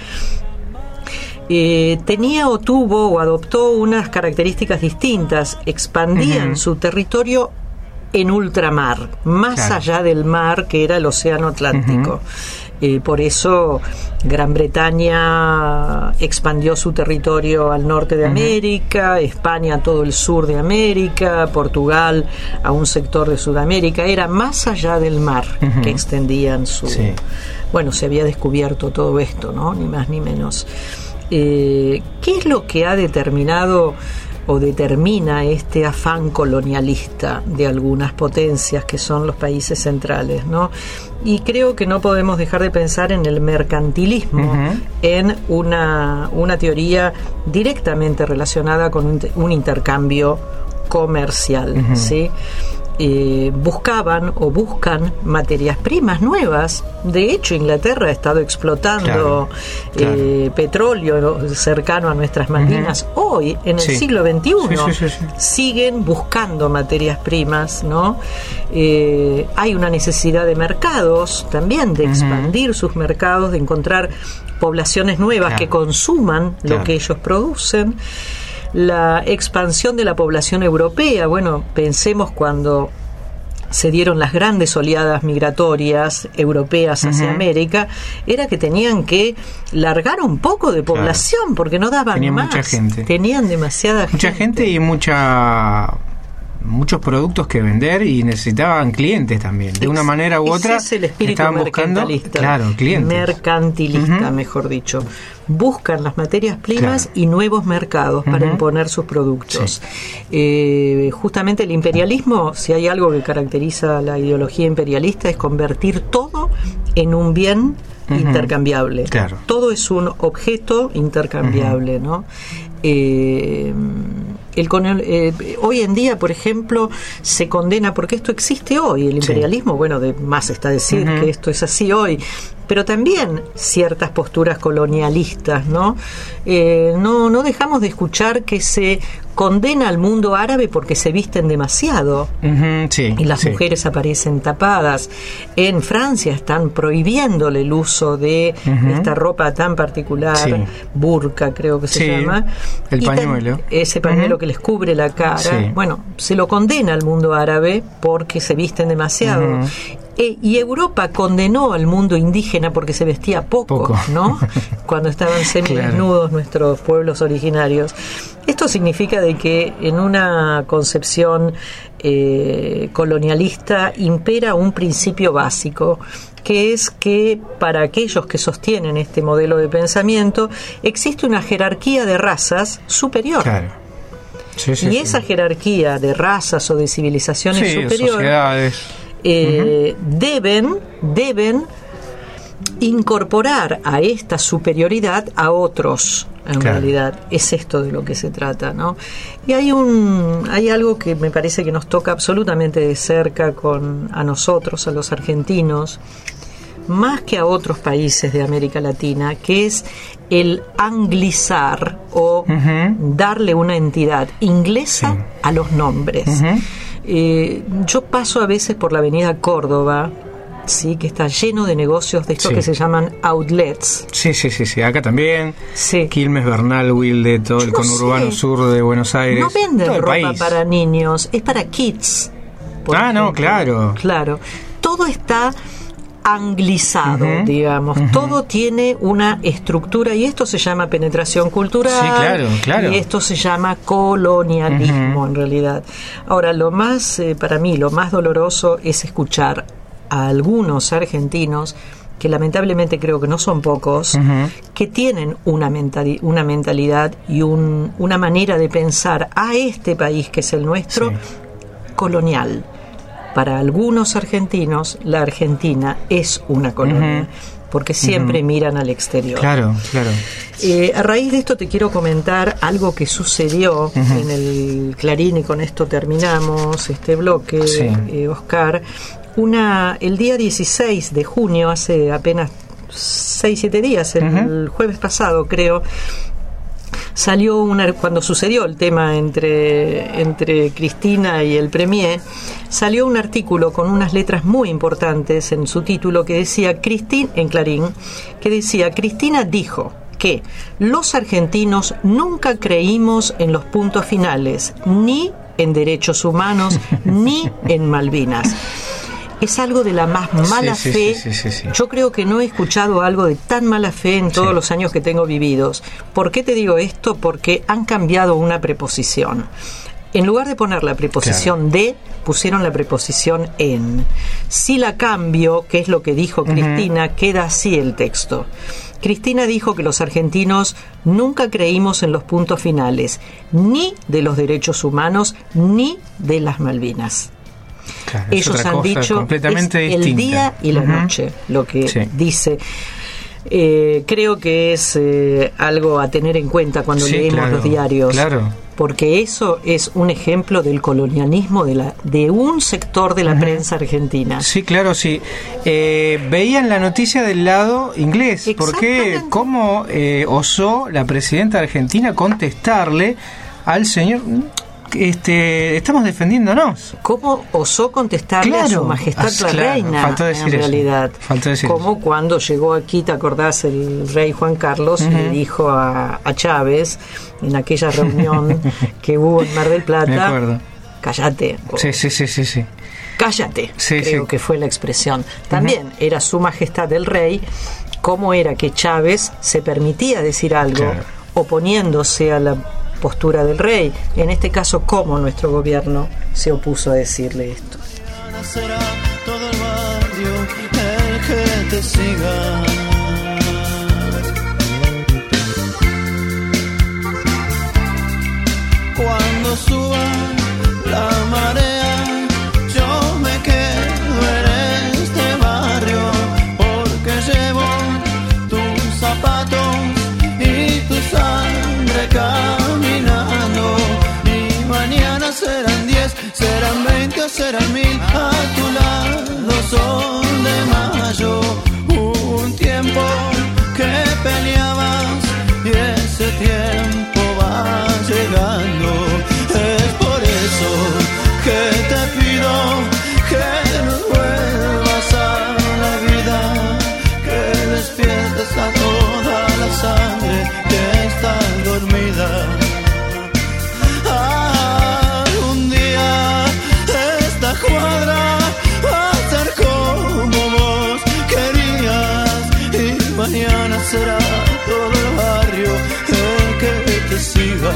Tenía o tuvo o adoptó unas características distintas. Expandían su territorio en ultramar, más allá del mar que era el océano Atlántico. Por eso Gran Bretaña expandió su territorio al norte de América, España a todo el sur de América, Portugal a un sector de Sudamérica. Era más allá del mar que extendían su... Bueno, se había descubierto todo esto, ¿no? Ni más ni menos. ¿Qué es lo que ha determinado o determina este afán colonialista de algunas potencias que son los países centrales, ¿no? Y creo que no podemos dejar de pensar en el mercantilismo, en una teoría directamente relacionada con un intercambio comercial, ¿sí? Buscaban o buscan materias primas nuevas. De hecho, Inglaterra ha estado explotando petróleo cercano a nuestras Malvinas. Hoy, en el siglo XXI, siguen buscando materias primas, ¿no? Hay una necesidad de mercados también, de expandir sus mercados, de encontrar poblaciones nuevas que consuman lo que ellos producen. La expansión de la población europea, bueno, pensemos cuando se dieron las grandes oleadas migratorias europeas hacia América, era que tenían que largar un poco de población porque no daban más. Mucha gente. Tenían demasiada gente. Mucha gente y mucha muchos productos que vender y necesitaban clientes también. De una manera u otra, ese es el espíritu estaban buscando, clientes. Mercantilista, mejor dicho. Buscan las materias primas y nuevos mercados para imponer sus productos. Justamente el imperialismo, si hay algo que caracteriza la ideología imperialista, es convertir todo en un bien intercambiable. Claro. Todo es un objeto intercambiable, ¿no? Hoy en día, por ejemplo, se condena, porque esto existe hoy, el imperialismo, bueno, de más está decir que esto es así hoy, pero también ciertas posturas colonialistas, ¿no? No dejamos de escuchar que se condena al mundo árabe porque se visten demasiado y las mujeres aparecen tapadas. En Francia están prohibiéndole el uso de esta ropa tan particular, burka creo que se llama, el pañuelo, ese pañuelo que les cubre la cara. Bueno, se lo condena al mundo árabe porque se visten demasiado. Y Europa condenó al mundo indígena porque se vestía poco. ¿No? Cuando estaban semidesnudos nuestros pueblos originarios. Esto significa de que en una concepción colonialista impera un principio básico, que es que para aquellos que sostienen este modelo de pensamiento existe una jerarquía de razas superior. Y esa jerarquía de razas o de civilizaciones superiores deben incorporar a esta superioridad a otros. En realidad es esto de lo que se trata, ¿no? Y hay algo que me parece que nos toca absolutamente de cerca a nosotros, a los argentinos, más que a otros países de América Latina, que es el anglizar o darle una entidad inglesa a los nombres. Yo paso a veces por la avenida Córdoba, que está lleno de negocios de estos que se llaman outlets. Sí, acá también. Quilmes, Bernal, Wilde, todo el conurbano sur de Buenos Aires. No venden ropa para niños, es para kids. Claro. Todo está anglizado, digamos. Todo tiene una estructura y esto se llama penetración cultural. Y esto se llama colonialismo en realidad. Ahora, para mí, lo más doloroso es escuchar a algunos argentinos, que lamentablemente creo que no son pocos, que tienen una mentalidad y una manera de pensar a este país que es el nuestro, colonial. Para algunos argentinos, la Argentina es una colonia, porque siempre miran al exterior. Claro. A raíz de esto te quiero comentar algo que sucedió en el Clarín, y con esto terminamos este bloque, Oscar. El día 16 de junio, hace apenas 6-7 días, el jueves pasado creo, salió cuando sucedió el tema entre Cristina y el Premier, salió un artículo con unas letras muy importantes en su título que decía en Clarín, que decía: Cristina dijo que los argentinos nunca creímos en los puntos finales, ni en derechos humanos, ni en Malvinas. Es algo de la más mala fe. Yo creo que no he escuchado algo de tan mala fe en todos los años que tengo vividos. ¿Por qué te digo esto? Porque han cambiado una preposición. En lugar de poner la preposición de, pusieron la preposición en. Si la cambio, que es lo que dijo Cristina, queda así el texto. Cristina dijo que los argentinos nunca creímos en los puntos finales, ni de los derechos humanos, ni de las Malvinas. Ellos han dicho completamente es el día y la noche lo que dice. Creo que es algo a tener en cuenta cuando leemos los diarios, porque eso es un ejemplo del colonialismo de un sector de la prensa argentina. Veían la noticia del lado inglés, porque cómo osó la presidenta argentina contestarle al señor: estamos defendiéndonos. ¿Cómo osó contestarle a su majestad la reina? Faltó decir en realidad. Como cuando llegó aquí, ¿te acordás? El rey Juan Carlos le dijo a Chávez, en aquella reunión que hubo en Mar del Plata: cállate. Cállate, creo que fue la expresión. También era su majestad el rey. ¿Cómo era que Chávez se permitía decir algo oponiéndose a la postura del rey. En este caso, ¿cómo nuestro gobierno se opuso a decirle esto? Será todo el barrio el que te siga. Cuando suba la marea, yo me quedo en este barrio, porque llevo tus zapatos y tu sangre caminando. Y mañana serán 10, serán 20 o serán 1000. A tu lado sol de mayo, un tiempo que peleabas y ese tiempo va llegando. Es por eso que te pido que no vuelvas a la vida, que despiertes a toda la sangre que está dormida. Un día esta cuadra va a ser como vos querías, y mañana será todo el barrio el que te siga.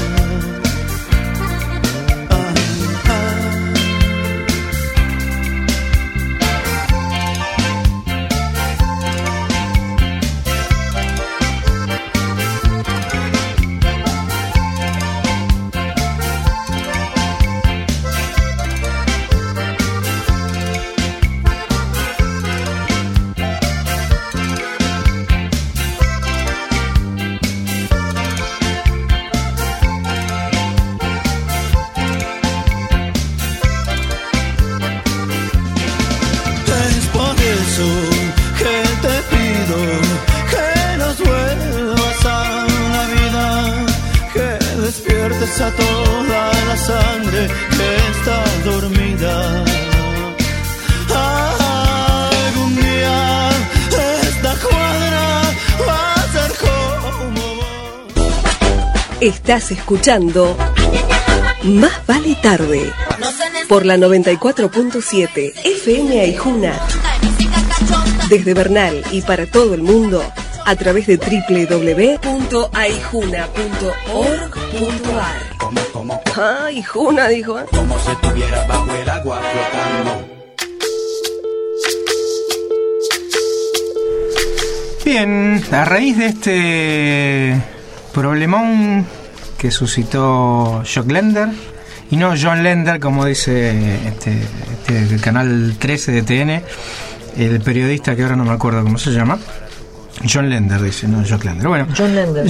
A toda la sangre que está dormida. Algún día esta cuadra va a ser como vos. Estás escuchando Más Vale Tarde por la 94.7 FM Aijuna, desde Bernal y para todo el mundo a través de www.aijuna.org.ar. Aijuna, dijo. Como si estuviera bajo el agua flotando. Bien, a raíz de este problemón que suscitó Jock Lender, y no John Lender como dice el canal 13 de TN, el periodista que ahora no me acuerdo cómo se llama, John Lender dice, no Jock Lender. Bueno, John Lender.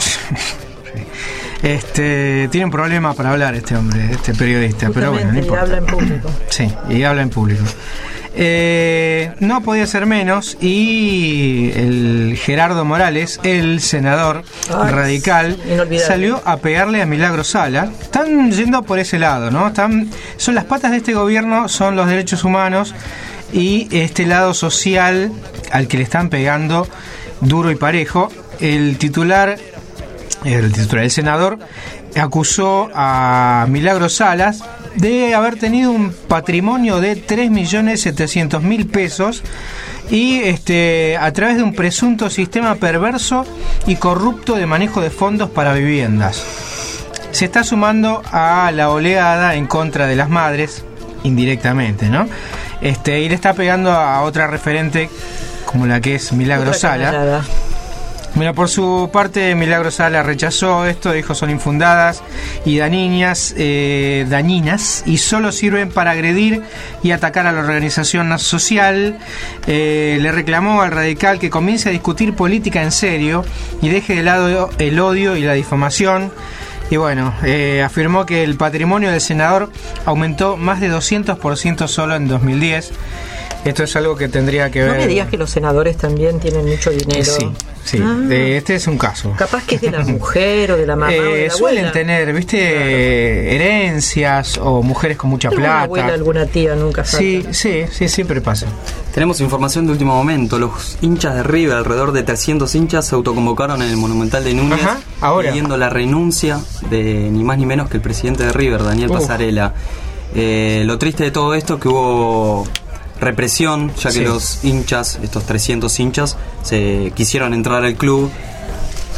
Tiene un problema para hablar este hombre, este periodista, pero bueno, no importa. Y habla en público. Sí, y habla en público. No podía ser menos, y el Gerardo Morales, el senador radical, salió a pegarle a Milagro Sala. Están yendo por ese lado, ¿no? Son las patas de este gobierno, son los derechos humanos y este lado social al que le están pegando duro y parejo. El senador acusó a Milagro Salas de haber tenido un patrimonio de 3.700.000 pesos y a través de un presunto sistema perverso y corrupto de manejo de fondos para viviendas. Se está sumando a la oleada en contra de las madres, indirectamente, ¿no? Y le está pegando a otra referente como la que es Milagro Sala. Bueno, por su parte, Milagro Sala rechazó esto, dijo son infundadas y dañinas y solo sirven para agredir y atacar a la organización social. Le reclamó al radical que comience a discutir política en serio y deje de lado el odio y la difamación. Y bueno, afirmó que el patrimonio del senador aumentó más de 200% solo en 2010. Esto es algo que tendría que ver... No me digas que los senadores también tienen mucho dinero. Sí, este es un caso. Capaz que es de la mujer o de la mamá o de la suelen abuela. tener, ¿viste? Claro. Herencias o mujeres con mucha plata. Alguna abuela, alguna tía, nunca falta. Sí, siempre pasa. Tenemos información de último momento. Los hinchas de River, alrededor de 300 hinchas, se autoconvocaron en el Monumental de Núñez, pidiendo la renuncia de ni más ni menos que el presidente de River, Daniel Pasarela. Lo triste de todo esto es que hubo represión, ya que los hinchas, estos 300 hinchas, se quisieron entrar al club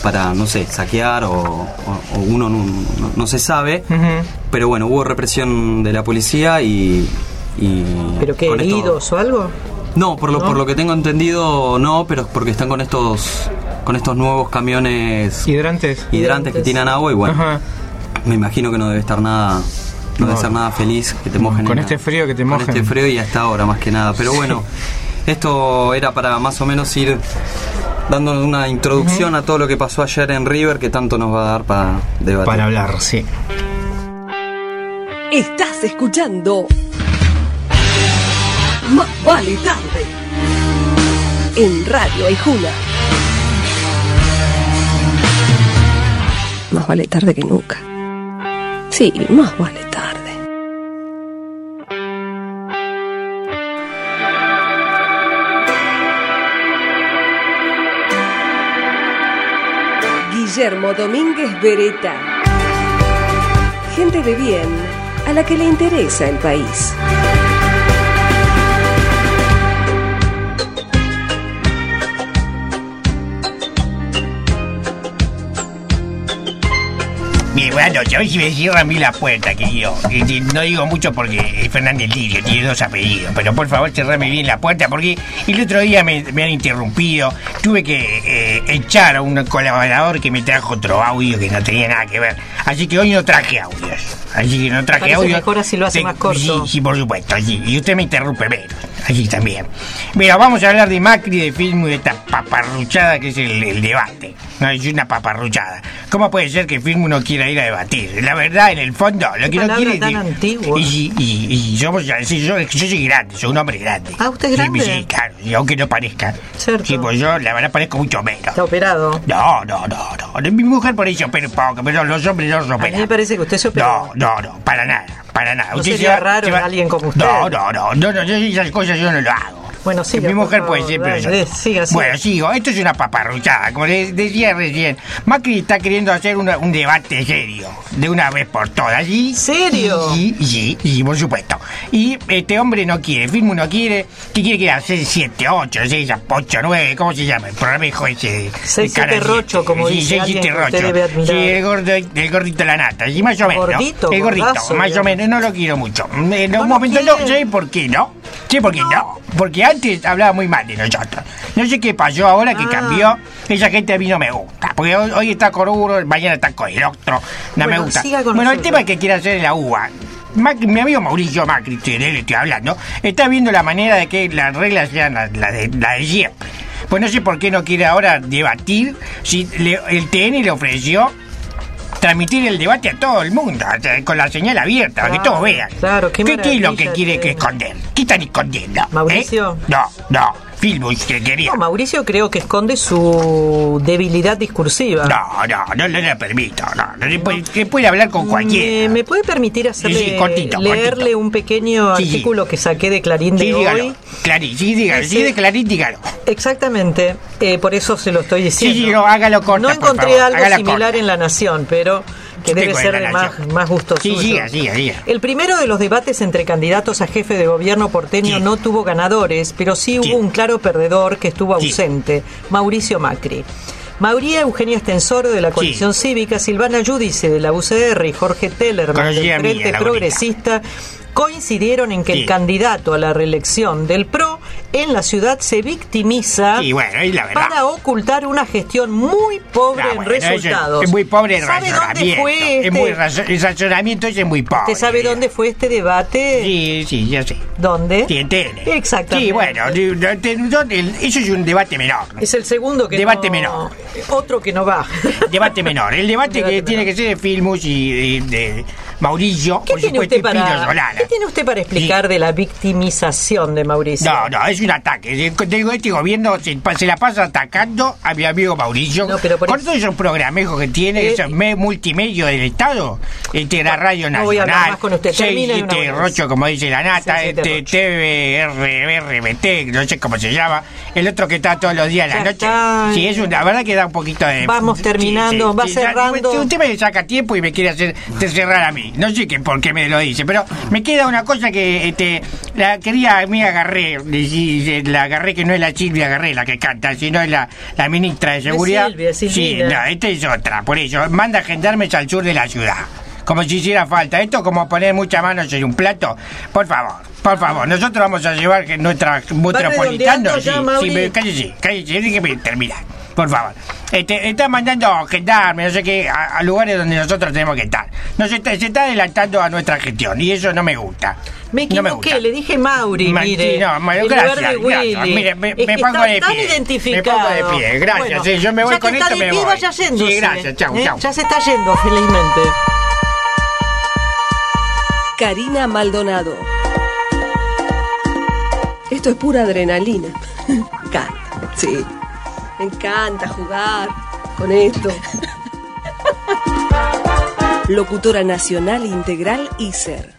para no sé, saquear o uno no se sabe. Pero bueno, hubo represión de la policía y ¿pero qué, heridos o algo? No, por lo que tengo entendido no, pero es porque están con estos nuevos camiones hidrantes que tiran agua y bueno, me imagino que no debe estar nada, no debe ser nada feliz que te mojen con este frío que te mojen. Con este frío y hasta ahora más que nada, pero bueno, esto era para más o menos ir dando una introducción a todo lo que pasó ayer en River, que tanto nos va a dar para debatir. Para hablar, sí. Estás escuchando Más vale tarde en Radio Aijuna. Más vale tarde que nunca. Sí, más vale tarde. Guillermo Domínguez Beretta. Gente de bien a la que le interesa el país. Bien, bueno, a ver si me cierran bien la puerta, querido. No digo mucho porque Fernández Lirio tiene 2 apellidos, pero por favor cerrame bien la puerta porque el otro día me han interrumpido. Tuve que echar a un colaborador que me trajo otro audio que no tenía nada que ver. Así que hoy no traje audios. Así que no traje audios. Mejor así lo hace más corto. Sí, por supuesto. Sí. Y usted me interrumpe menos. Así también. Mira, vamos a hablar de Macri, de Filmus, de esta paparruchada que es el debate. No, es una paparruchada. ¿Cómo puede ser que Filmus no quiera ir a debatir? La verdad, en el fondo, lo que no quiere... tan antigua. Y somos... Sí, yo soy grande, soy un hombre grande. Ah, ¿usted es grande? Sí, claro, y aunque no parezca. Cierto. Sí, pues yo, la verdad, parezco mucho menos. ¿Está operado? No. Mi mujer por eso opera poco, pero los hombres no se operan. A mí me parece que usted se operó. No, para nada. ¿No Usted sería raro en alguien como usted? No, esas cosas yo no lo hago. Bueno, siga, mi mujer puede ser, pero yo... Siga. Bueno, sigo. Esto es una paparruchada. Como les decía recién, Macri está queriendo hacer un debate serio, de una vez por todas. ¿Serio? Sí, por supuesto. Y este hombre no quiere, Filmus no quiere. ¿Qué quiere que haga? 7, 8, 6, 8, 9, ¿cómo se llama? El programa ese... 6, 7, Rocho, como dice alguien que usted debe admirar. Sí, el gordito de la nata, sí, más o menos. ¿Gordito? El gordito, gordazo, más o menos. No lo quiero mucho. En un momento no sé por qué no. Porque antes hablaba muy mal de nosotros. No sé qué pasó ahora que cambió. Esa gente a mí no me gusta. Porque hoy está con uno, mañana está con el otro. No me gusta. Bueno, el tema es que quiere hacer la UBA. Mi amigo Mauricio Macri, de él estoy hablando, está viendo la manera de que las reglas sean la de siempre. Pues no sé por qué no quiere ahora debatir si el TN le ofreció transmitir el debate a todo el mundo, con la señal abierta, para que todos vean. Claro, ¿Qué es lo que quiere que esconder? ¿Qué están escondiendo? ¿Mauricio? No. Filmus, que quería. No, Mauricio creo que esconde su debilidad discursiva. No le permito. Que puede hablar con cualquiera. ¿Me puede permitir hacerle leerle un pequeño artículo que saqué de Clarín de hoy? De Clarín, dígalo. Exactamente, por eso se lo estoy diciendo. Sí, hágalo corto. No encontré algo similar en La Nación, pero que debe ser de más gusto suyo. Sí. El primero de los debates entre candidatos a jefe de gobierno porteño no tuvo ganadores, pero sí hubo un claro perdedor que estuvo ausente, Mauricio Macri. María Eugenia Estensoro de la Coalición Cívica, Silvana Giudice de la UCR y Jorge Tellerman del Frente Progresista coincidieron en que el candidato a la reelección del PRO en la ciudad se victimiza para ocultar una gestión muy pobre en resultados. Es muy pobre el razonamiento. ¿Sabe dónde fue el razonamiento es muy pobre. ¿Usted sabe dónde fue este debate? Sí, ya sé. ¿Dónde? TN. Exactamente. Sí, bueno, eso es un debate menor. Es el segundo que debate menor. Otro que no va. Debate menor. El debate que tiene que ser de Filmus y de Mauricio, por supuesto, ¿Qué tiene usted para explicar de la victimización de Mauricio? No, es un ataque. Este gobierno se la pasa atacando a mi amigo Mauricio. Con todos esos programejos que tiene, esos multimedia del Estado, la Radio Nacional, voy a hablar más con usted. 6, Rocho, como dice la nata, TVRBT, no sé cómo se llama, el otro que está todos los días a la noche. Sí, la verdad que da un poquito de... Vamos terminando, cerrando. Usted me saca tiempo y me quiere hacer cerrar a mí. No sé por qué me lo dice, pero me quiere queda una cosa que la quería amiga Garré, la Garré que no es la Silvia Garré la que canta, sino es la ministra de Seguridad. Sí, no, esta es otra, por eso, manda gendarmes al sur de la ciudad. Como si hiciera falta. Esto como poner muchas manos en un plato. Por favor, nosotros vamos a llevar nuestra metropolitana. Cállese, déjeme terminar. Por favor. Está mandando gendarmes, no sé qué, a lugares donde nosotros tenemos que estar. Se está adelantando a nuestra gestión y eso no me gusta. Me equivoqué, le dije Mauri, mire. Sí, no, gracias. Mire, me pongo de pie. Me pongo de pie, gracias. Bueno, sí, yo me voy con esto, me voy. Vaya yéndose, sí, gracias, chau. Ya se está yendo, felizmente. Karina Maldonado. Esto es pura adrenalina. Me encanta, sí. Me encanta jugar con esto. Locutora nacional integral ISER.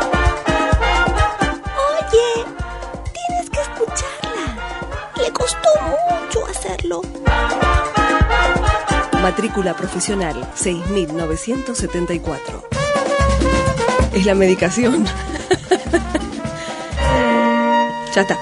Oye, tienes que escucharla. Le costó mucho hacerlo. Matrícula profesional 6.974. Es la medicación. Ya está.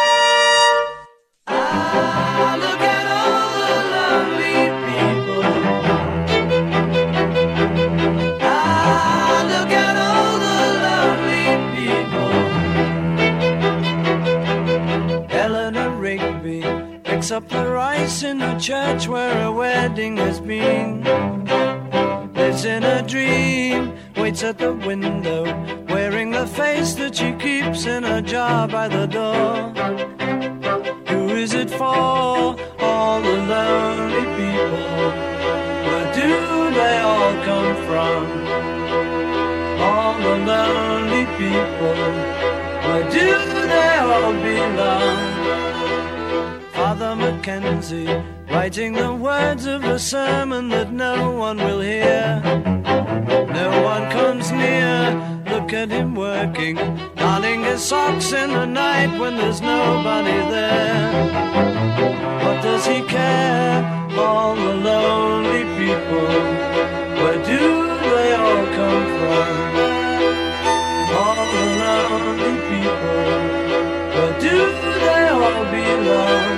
Up the rice in the church where a wedding has been. Lives in a dream, waits at the window, wearing the face that she keeps in a jar by the door. Who is it for? All the lonely people. Where do they all come from? All the lonely people. Where do they all belong? Father Mackenzie, writing the words of a sermon that no one will hear. No one comes near, look at him working, darning his socks in the night when there's nobody there. What does he care? All the lonely people, where do they all come from? All the lonely people, where do they all belong?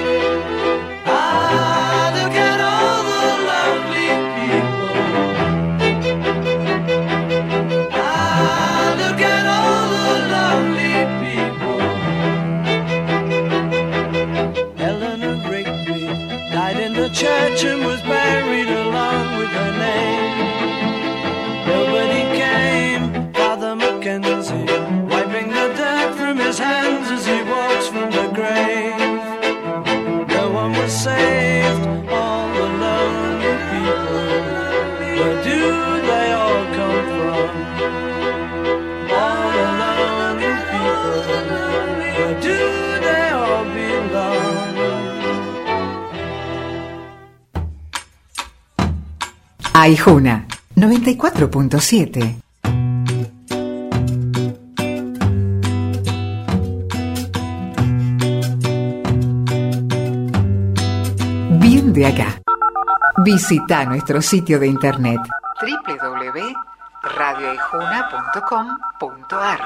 Church and was buried along with her name. Nobody came, Father Mackenzie, wiping the dirt from his hands as he walks from the grave. No one was saved, all the lonely people. Where do they all come from? All the lonely people. Where do they all belong? Aijuna 94.7. Bien de acá. Visita nuestro sitio de internet www.radioaijuna.com.ar.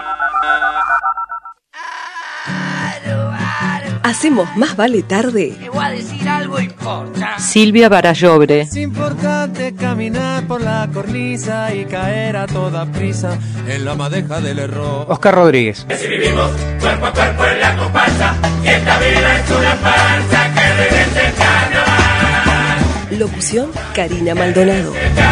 Hacemos Más Vale Tarde. Te voy a decir algo importante. Silvia Barallobre. Es importante caminar por la cornisa y caer a toda prisa en la madeja del error. Oscar Rodríguez. Si vivimos cuerpo a cuerpo en la comparsa, y esta vida es una farsa, que regrese el carnaval. Locución, Karina Maldonado.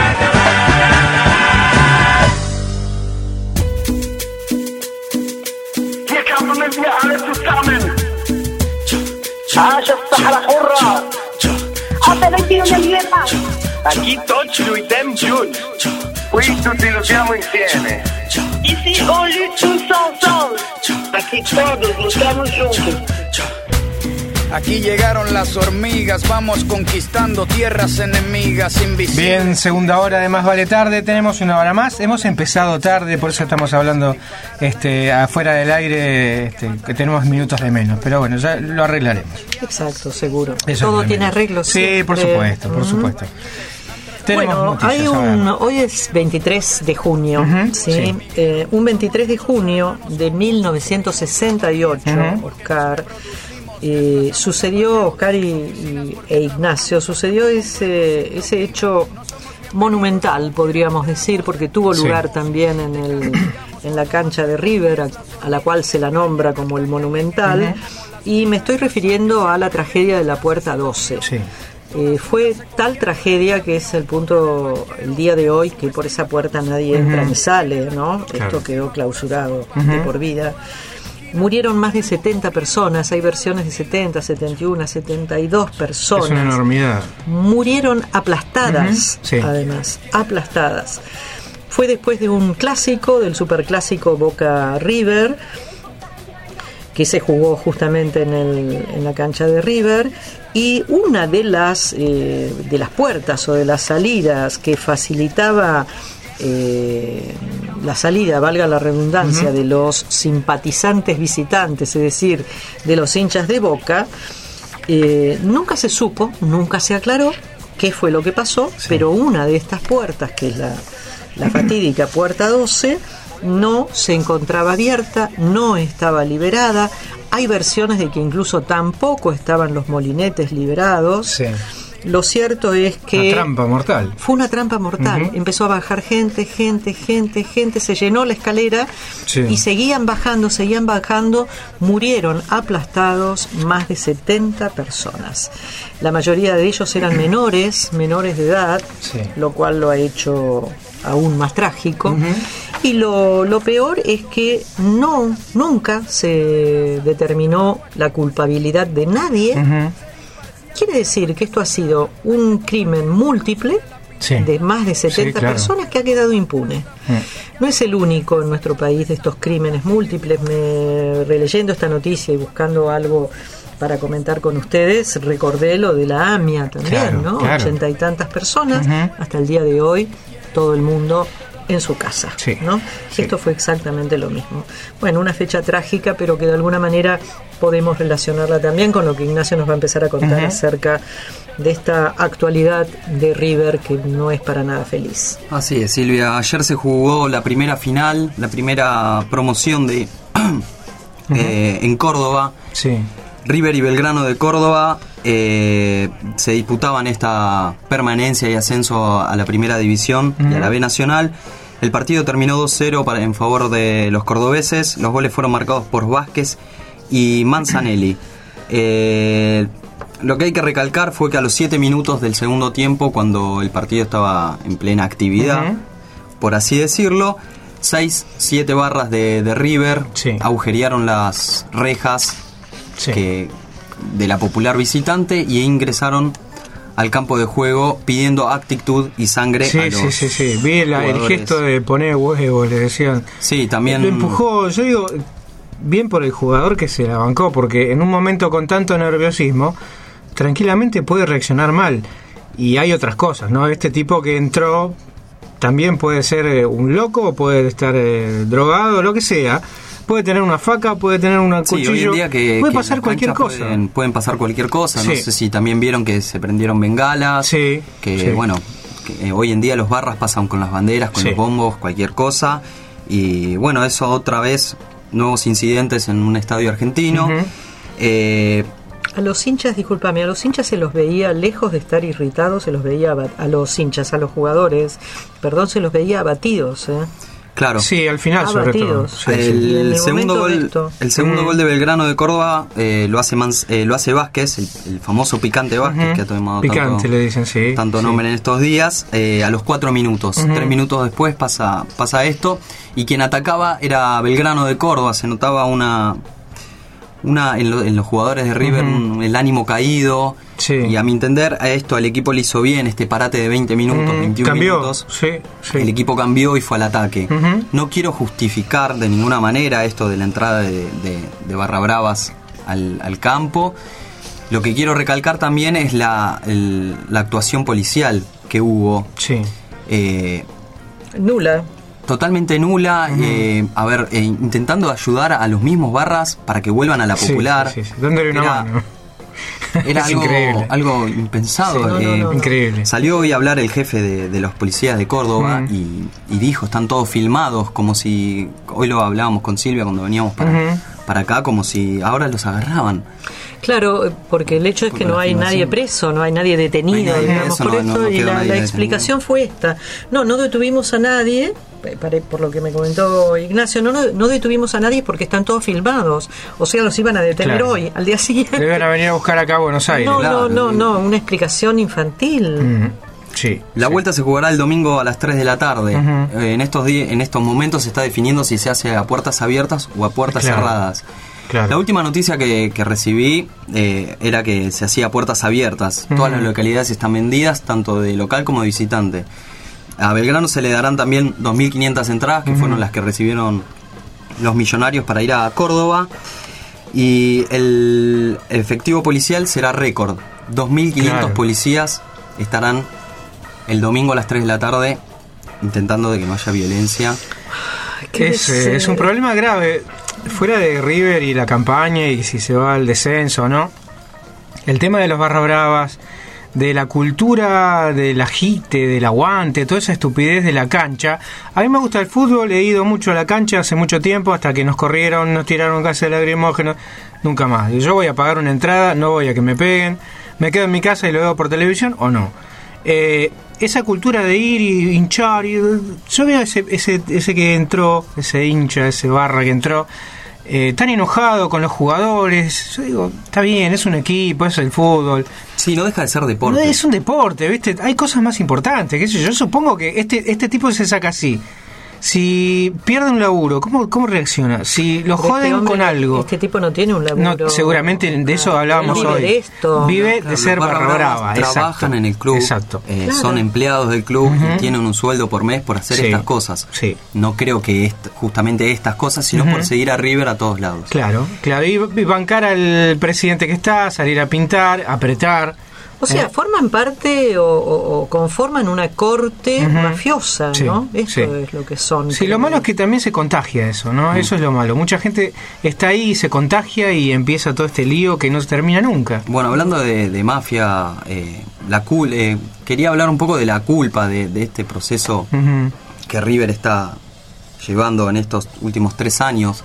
Aquí Tocciu e Tempiun. Qui tutti lottiamo insieme. Ici on lutte tous ensemble. Aquí todos luchamos juntos. Aquí llegaron las hormigas, vamos conquistando tierras enemigas invisibles. Bien, segunda hora de Más Vale Tarde, tenemos una hora más. Hemos empezado tarde, por eso estamos hablando afuera del aire, que tenemos minutos de menos. Pero bueno, ya lo arreglaremos. Exacto, seguro. Eso todo tiene arreglo. Sí, por supuesto, por supuesto. Bueno, hay hoy es 23 de junio, ¿sí? Un 23 de junio de 1968, Oscar, sucedió, Oscar e Ignacio, sucedió ese hecho monumental, podríamos decir, porque tuvo lugar también en la cancha de River, a la cual se la nombra como el Monumental, y me estoy refiriendo a la tragedia de la Puerta 12. Fue tal tragedia que es el día de hoy, que por esa puerta nadie entra ni sale, ¿no? Claro. Esto quedó clausurado de por vida. Murieron más de 70 personas, hay versiones de 70, 71, 72 personas. Es una enormidad. Murieron aplastadas, además, aplastadas. Fue después de un clásico, del superclásico Boca River, que se jugó justamente en la cancha de River, y una de las puertas o de las salidas que facilitaba la salida, valga la redundancia, de los simpatizantes visitantes, es decir, de los hinchas de Boca, nunca se supo, nunca se aclaró qué fue lo que pasó, pero una de estas puertas, que es la fatídica Puerta 12, no se encontraba abierta, no estaba liberada. Hay versiones de que incluso tampoco estaban los molinetes liberados. Lo cierto es que... Una trampa mortal. Fue una trampa mortal. Empezó a bajar gente, se llenó la escalera y seguían bajando. Murieron aplastados más de 70 personas. La mayoría de ellos eran menores de edad, lo cual lo ha hecho aún más trágico. Y lo peor es que nunca se determinó la culpabilidad de nadie. Quiere decir que esto ha sido un crimen múltiple de más de 70 personas que ha quedado impune. No es el único en nuestro país de estos crímenes múltiples. Releyendo esta noticia y buscando algo para comentar con ustedes, recordé lo de la AMIA también, ¿no? 80 y tantas personas, hasta el día de hoy, todo el mundo en su casa, ¿no? Esto fue exactamente lo mismo. Bueno, una fecha trágica, pero que de alguna manera podemos relacionarla también con lo que Ignacio nos va a empezar a contar acerca de esta actualidad de River, que no es para nada feliz. Así es, Silvia. Ayer se jugó la primera final, la primera promoción de en Córdoba. River y Belgrano de Córdoba se disputaban esta permanencia y ascenso a la primera división y a la B Nacional. El partido terminó 2-0 en favor de los cordobeses. Los goles fueron marcados por Vázquez y Manzanelli. Lo que hay que recalcar fue que a los 7 minutos del segundo tiempo, cuando el partido estaba en plena actividad, por así decirlo, 6-7 barras de River agujerearon las rejas de la popular visitante y ingresaron al campo de juego pidiendo actitud y sangre a los vi el gesto de poner huevos, le decían. También lo empujó. Yo digo, bien por el jugador que se la bancó, porque en un momento con tanto nerviosismo tranquilamente puede reaccionar mal, y hay otras cosas, ¿no? Este tipo que entró también puede ser un loco, puede estar drogado, lo que sea. Puede tener una faca, puede tener un cuchillo, hoy en día puede pasar cualquier cosa. Pueden pasar cualquier cosa. No sé si también vieron que se prendieron bengalas, bueno, que hoy en día los barras pasan con las banderas, con los bombos, cualquier cosa. Y bueno, eso otra vez, nuevos incidentes en un estadio argentino. A los hinchas, discúlpame, a los hinchas se los veía, lejos de estar irritados, se los veía a los hinchas, a los jugadores, perdón, se los veía abatidos, Claro. Sí, al final sobre todo. El segundo gol de Belgrano de Córdoba lo hace Vázquez, el famoso picante Vázquez, que ha tomado le dicen, tanto nombre en estos días, a los 4 minutos. 3 minutos después pasa esto, y quien atacaba era Belgrano de Córdoba. Se notaba en los jugadores de River el ánimo caído, y a mi entender a esto al equipo le hizo bien este parate de 20 minutos, 21 minutos. El equipo cambió y fue al ataque. No quiero justificar de ninguna manera esto de la entrada de Barra Bravas al campo. Lo que quiero recalcar también es la actuación policial que hubo. Nula. Totalmente nula, intentando ayudar a los mismos barras para que vuelvan a la popular. Dándole una mano. Era algo impensado. Sí, increíble. Salió hoy a hablar el jefe de los policías de Córdoba y dijo, están todos filmados, como si, hoy lo hablábamos con Silvia cuando veníamos para acá, como si ahora los agarraban. Claro, porque el hecho es que no hay nadie preso, no hay nadie detenido, digamos, por eso, y la explicación fue esta. No detuvimos a nadie, por lo que me comentó Ignacio, no detuvimos a nadie porque están todos filmados, o sea, los iban a detener hoy, al día siguiente. Le iban a venir a buscar acá a Buenos Aires. No, una explicación infantil. Sí, la vuelta se jugará el domingo a las 3 de la tarde. En estos momentos se está definiendo si se hace a puertas abiertas o a puertas cerradas. Claro. La última noticia que recibí era que se hacía a puertas abiertas. Todas las localidades están vendidas, tanto de local como de visitante. A Belgrano se le darán también 2.500 entradas, que fueron las que recibieron los millonarios para ir a Córdoba. Y el efectivo policial será récord. 2.500 policías estarán el domingo a las 3 de la tarde intentando de que no haya violencia. Es un problema grave. Fuera de River y la campaña y si se va al descenso o no, el tema de los barra bravas, de la cultura del agite, del aguante, toda esa estupidez de la cancha. A mí me gusta el fútbol, he ido mucho a la cancha hace mucho tiempo, hasta que nos corrieron, nos tiraron gases lacrimógenos, nunca más. Y yo voy a pagar una entrada, no voy a que me peguen, me quedo en mi casa y lo veo por televisión o no. Esa cultura de ir y hinchar, yo veo ese que entró, ese hincha, ese barra que entró, tan enojado con los jugadores. Yo digo, está bien, es un equipo, es el fútbol. Sí, no deja de ser deporte. No es un deporte, ¿viste? Hay cosas más importantes, qué sé yo. Yo supongo que este tipo se saca así. Si pierde un laburo, ¿cómo reacciona? Si lo joden con algo. Este tipo no tiene un laburo. No, seguramente de eso hablábamos hoy. Vive de ser barra brava. Trabajan en el club. Exacto. Son empleados del club y tienen un sueldo por mes por hacer estas cosas. Sí. No creo que justamente estas cosas, sino por seguir a River a todos lados. Claro. Y bancar al presidente que está, salir a pintar, apretar. O sea, forman parte o conforman una corte mafiosa, ¿no? Eso es lo que son. Sí, lo malo es que también se contagia eso, ¿no? Eso es lo malo. Mucha gente está ahí, se contagia y empieza todo este lío que no se termina nunca. Bueno, hablando de mafia, quería hablar un poco de la culpa de este proceso que River está llevando en estos últimos 3 años.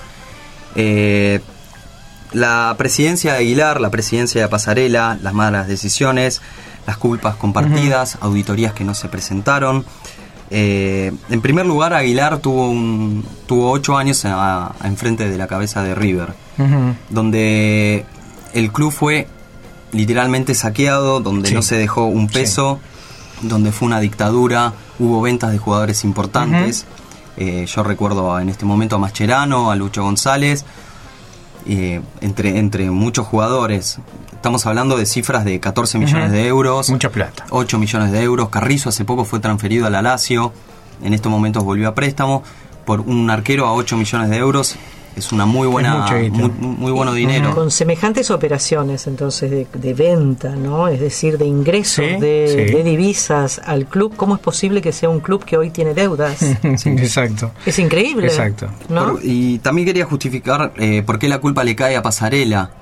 La presidencia de Aguilar, la presidencia de Pasarela, las malas decisiones, las culpas compartidas, auditorías que no se presentaron. En primer lugar, Aguilar tuvo 8 años enfrente de la cabeza de River, donde el club fue literalmente saqueado, donde no se dejó un peso, donde fue una dictadura, hubo ventas de jugadores importantes. Yo recuerdo en este momento a Mascherano, a Lucho González, entre muchos jugadores. Estamos hablando de cifras de 14 millones de euros, mucha plata, 8 millones de euros. Carrizo hace poco fue transferido a la Lazio, en estos momentos volvió a préstamo por un arquero a 8 millones de euros. Es una muy buena, muy bueno dinero. Con semejantes operaciones entonces de venta, ¿no? Es decir, de ingresos de divisas al club, ¿cómo es posible que sea un club que hoy tiene deudas? Exacto. Es increíble. Exacto. ¿No? Y también quería justificar por qué la culpa le cae a Pasarela.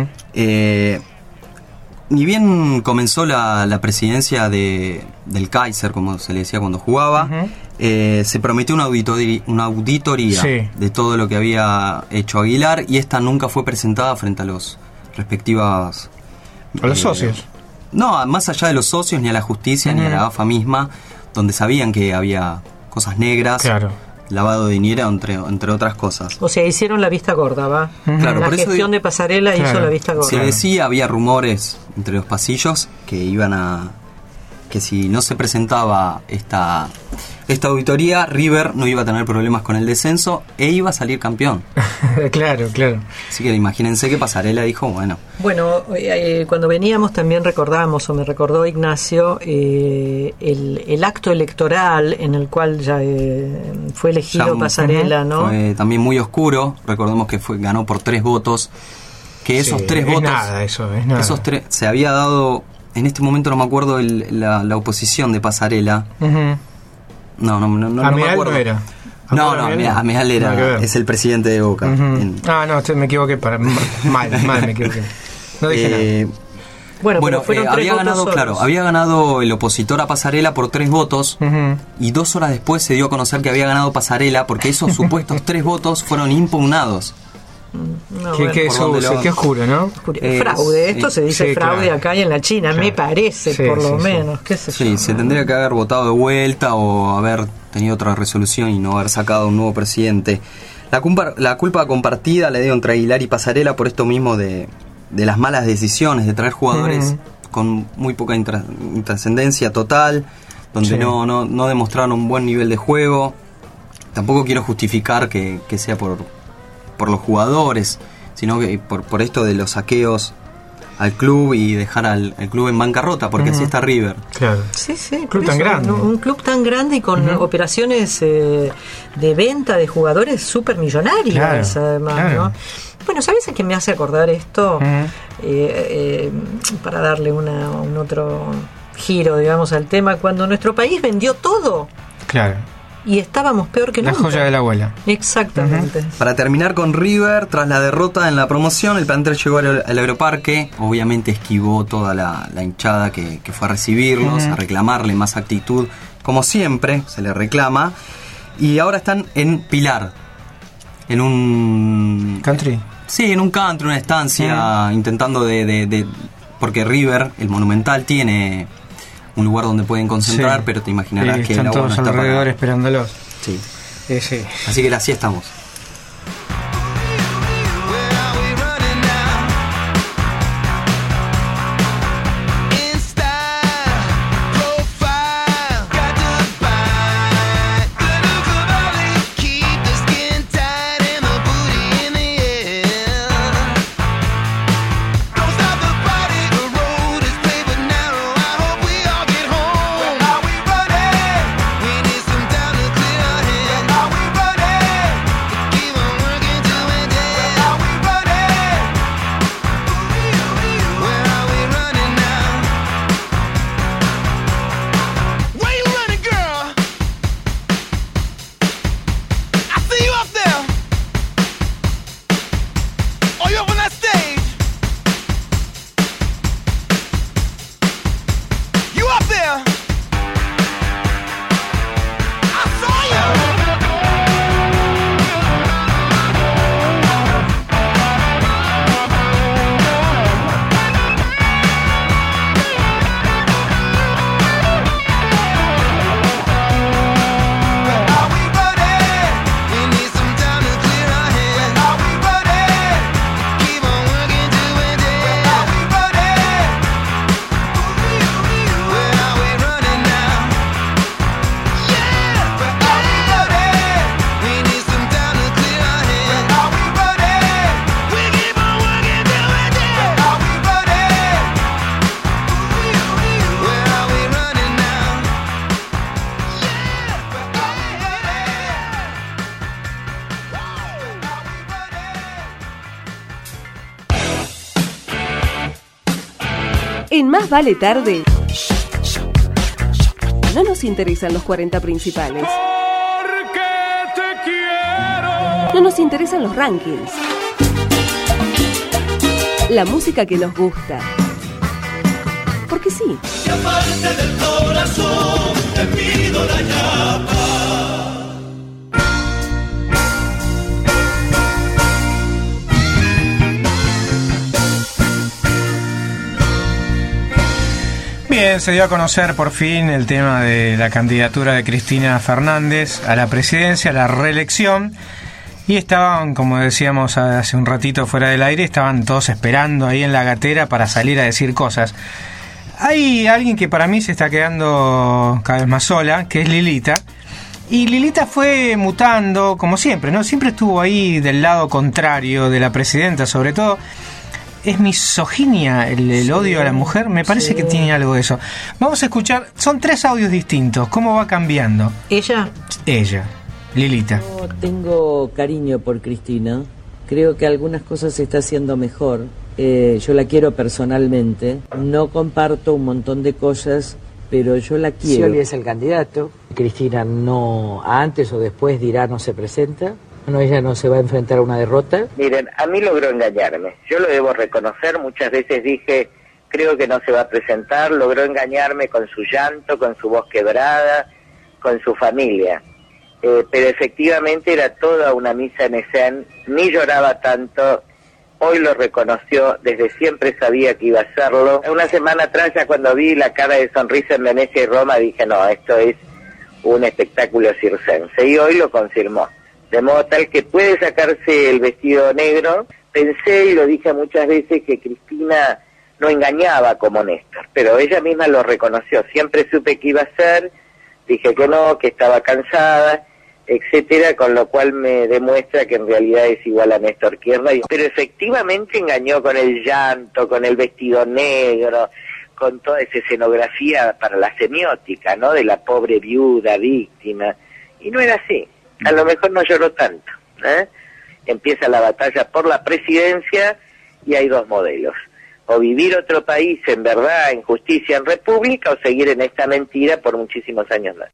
Ni bien comenzó la presidencia del Kaiser, como se le decía cuando jugaba, se prometió una auditoría de todo lo que había hecho Aguilar, y esta nunca fue presentada frente a los respectivos... ¿A los socios? No, más allá de los socios, ni a la justicia, ni a la AFA misma, donde sabían que había cosas negras, lavado de dinero, entre otras cosas. O sea, hicieron la vista gorda, ¿va? Claro, la por gestión eso de Pasarela hizo la vista gorda. Se decía, había rumores entre los pasillos que si no se presentaba esta auditoría, River no iba a tener problemas con el descenso e iba a salir campeón. Claro. Así que imagínense que Pasarela dijo, bueno, cuando veníamos también recordamos, o me recordó Ignacio, el acto electoral en el cual ya fue elegido Pasarela, ¿no? Fue también muy oscuro. Recordemos que ganó por 3 votos, que esos 3 votos, es nada. Esos 3 se había dado. En este momento no me acuerdo la oposición de Pasarela. No me acuerdo. No era. Ameal era, es el presidente de Boca. Me equivoqué. Mal me equivoqué. No dije nada. Bueno, había ganado, claro, había ganado el opositor a Pasarela por 3 votos, y 2 horas después se dio a conocer que había ganado Pasarela porque esos supuestos 3 votos fueron impugnados. Qué oscuro, ¿no? Fraude, esto se dice fraude, claro. Acá y en la China, me parece, por lo menos. ¿Qué sé yo? Se tendría que haber votado de vuelta o haber tenido otra resolución y no haber sacado un nuevo presidente. La culpa compartida le dio entre Aguilar y Pasarela por esto mismo de las malas decisiones, de traer jugadores con muy poca intrascendencia total, donde no demostraron un buen nivel de juego. Tampoco quiero justificar que sea por los jugadores, sino que por esto de los saqueos al club y dejar al club en bancarrota, porque así está River. Claro. Sí, club tan grande. Un club tan grande y con operaciones de venta de jugadores súper millonarias, además, ¿no? Bueno, ¿sabes a qué me hace acordar esto? Para darle un otro giro, digamos, al tema, cuando nuestro país vendió todo. Claro. Y estábamos peor que nunca. La joya de la abuela. Exactamente. Para terminar con River, tras la derrota en la promoción, el plantel llegó al Aeroparque. Obviamente esquivó toda la hinchada que fue a recibirlos, a reclamarle más actitud. Como siempre, se le reclama. Y ahora están en Pilar. En un... ¿Country? Sí, en un country, una estancia, intentando porque River, el Monumental, tiene un lugar donde pueden concentrar, pero te imaginarás que están todos alrededor esperándolos. Sí. Sí. Así que así estamos. En Más Vale Tarde, no nos interesan los 40 principales. No nos interesan los rankings. La música que nos gusta. Porque sí. Y aparte del corazón, te pido la llama. Bien, se dio a conocer por fin el tema de la candidatura de Cristina Fernández a la presidencia, a la reelección, y estaban, como decíamos hace un ratito fuera del aire, estaban todos esperando ahí en la gatera para salir a decir cosas. Hay alguien que para mí se está quedando cada vez más sola, que es Lilita, y Lilita fue mutando, como siempre, ¿no? Siempre estuvo ahí del lado contrario de la presidenta, sobre todo. Es misoginia el odio a la mujer, me parece que tiene algo de eso. Vamos a escuchar, son 3 audios distintos, ¿cómo va cambiando? ¿Ella? Ella, Lilita. Yo tengo cariño por Cristina, creo que algunas cosas se está haciendo mejor, yo la quiero personalmente, no comparto un montón de cosas, pero yo la quiero. Scioli es el candidato, Cristina no, antes o después dirá no se presenta. No, ella no se va a enfrentar a una derrota. Miren, a mí logró engañarme. Yo lo debo reconocer. Muchas veces dije, creo que no se va a presentar, logró engañarme con su llanto, con su voz quebrada, con su familia. Pero efectivamente era toda una misa en escena, ni lloraba tanto, hoy lo reconoció, desde siempre sabía que iba a hacerlo. Una semana atrás, ya cuando vi la cara de sonrisa en Venecia y Roma, dije, no, esto es un espectáculo circense, y hoy lo confirmó. De modo tal que puede sacarse el vestido negro. Pensé, y lo dije muchas veces, que Cristina no engañaba como Néstor, pero ella misma lo reconoció. Siempre supe que iba a ser, dije que no, que estaba cansada, etcétera, con lo cual me demuestra que en realidad es igual a Néstor Kirchner, pero efectivamente engañó con el llanto, con el vestido negro, con toda esa escenografía para la semiótica, ¿no?, de la pobre viuda víctima, y no era así. A lo mejor no lloró tanto, Empieza la batalla por la presidencia y hay dos modelos: o vivir otro país en verdad, en justicia, en república, o seguir en esta mentira por muchísimos años más.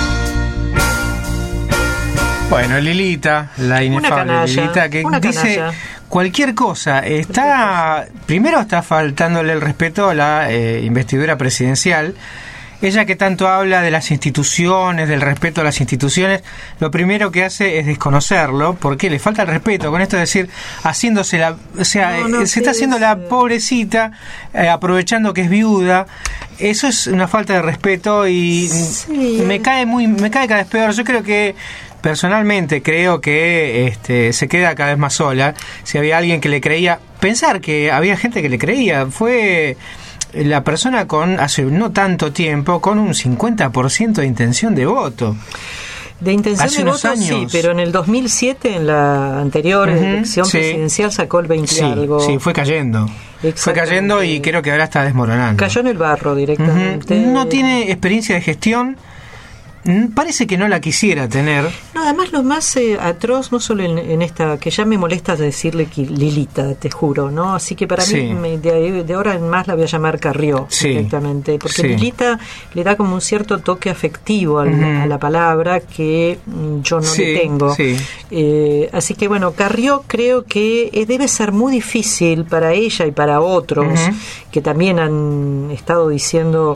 Bueno, Lilita, la inefable Lilita, que dice cualquier cosa. Primero está faltándole el respeto a la investidura presidencial. Ella, que tanto habla de las instituciones, del respeto a las instituciones, lo primero que hace es desconocerlo, porque le falta el respeto. Con esto es decir, haciéndose la, o sea, se está haciendo la pobrecita, aprovechando que es viuda. Eso es una falta de respeto y me cae cada vez peor. Yo creo que personalmente creo que se queda cada vez más sola. Si había alguien que le creía, pensar que había gente que le creía, fue la persona con, hace no tanto tiempo, con un 50% de intención de voto. De intención de voto, sí, pero en el 2007, en la anterior elección presidencial, sacó el 20 y algo. Sí, fue cayendo. Fue cayendo y creo que ahora está desmoronando. Cayó en el barro directamente. No tiene experiencia de gestión. Parece que no la quisiera tener. No, además lo más atroz, no solo en esta, que ya me molesta decirle que Lilita, te juro, ¿no? Así que para mí, de ahora en más la voy a llamar Carrió directamente, porque Lilita le da como un cierto toque afectivo a la palabra que yo no le tengo. Así que bueno, Carrió creo que debe ser muy difícil para ella y para otros que también han estado diciendo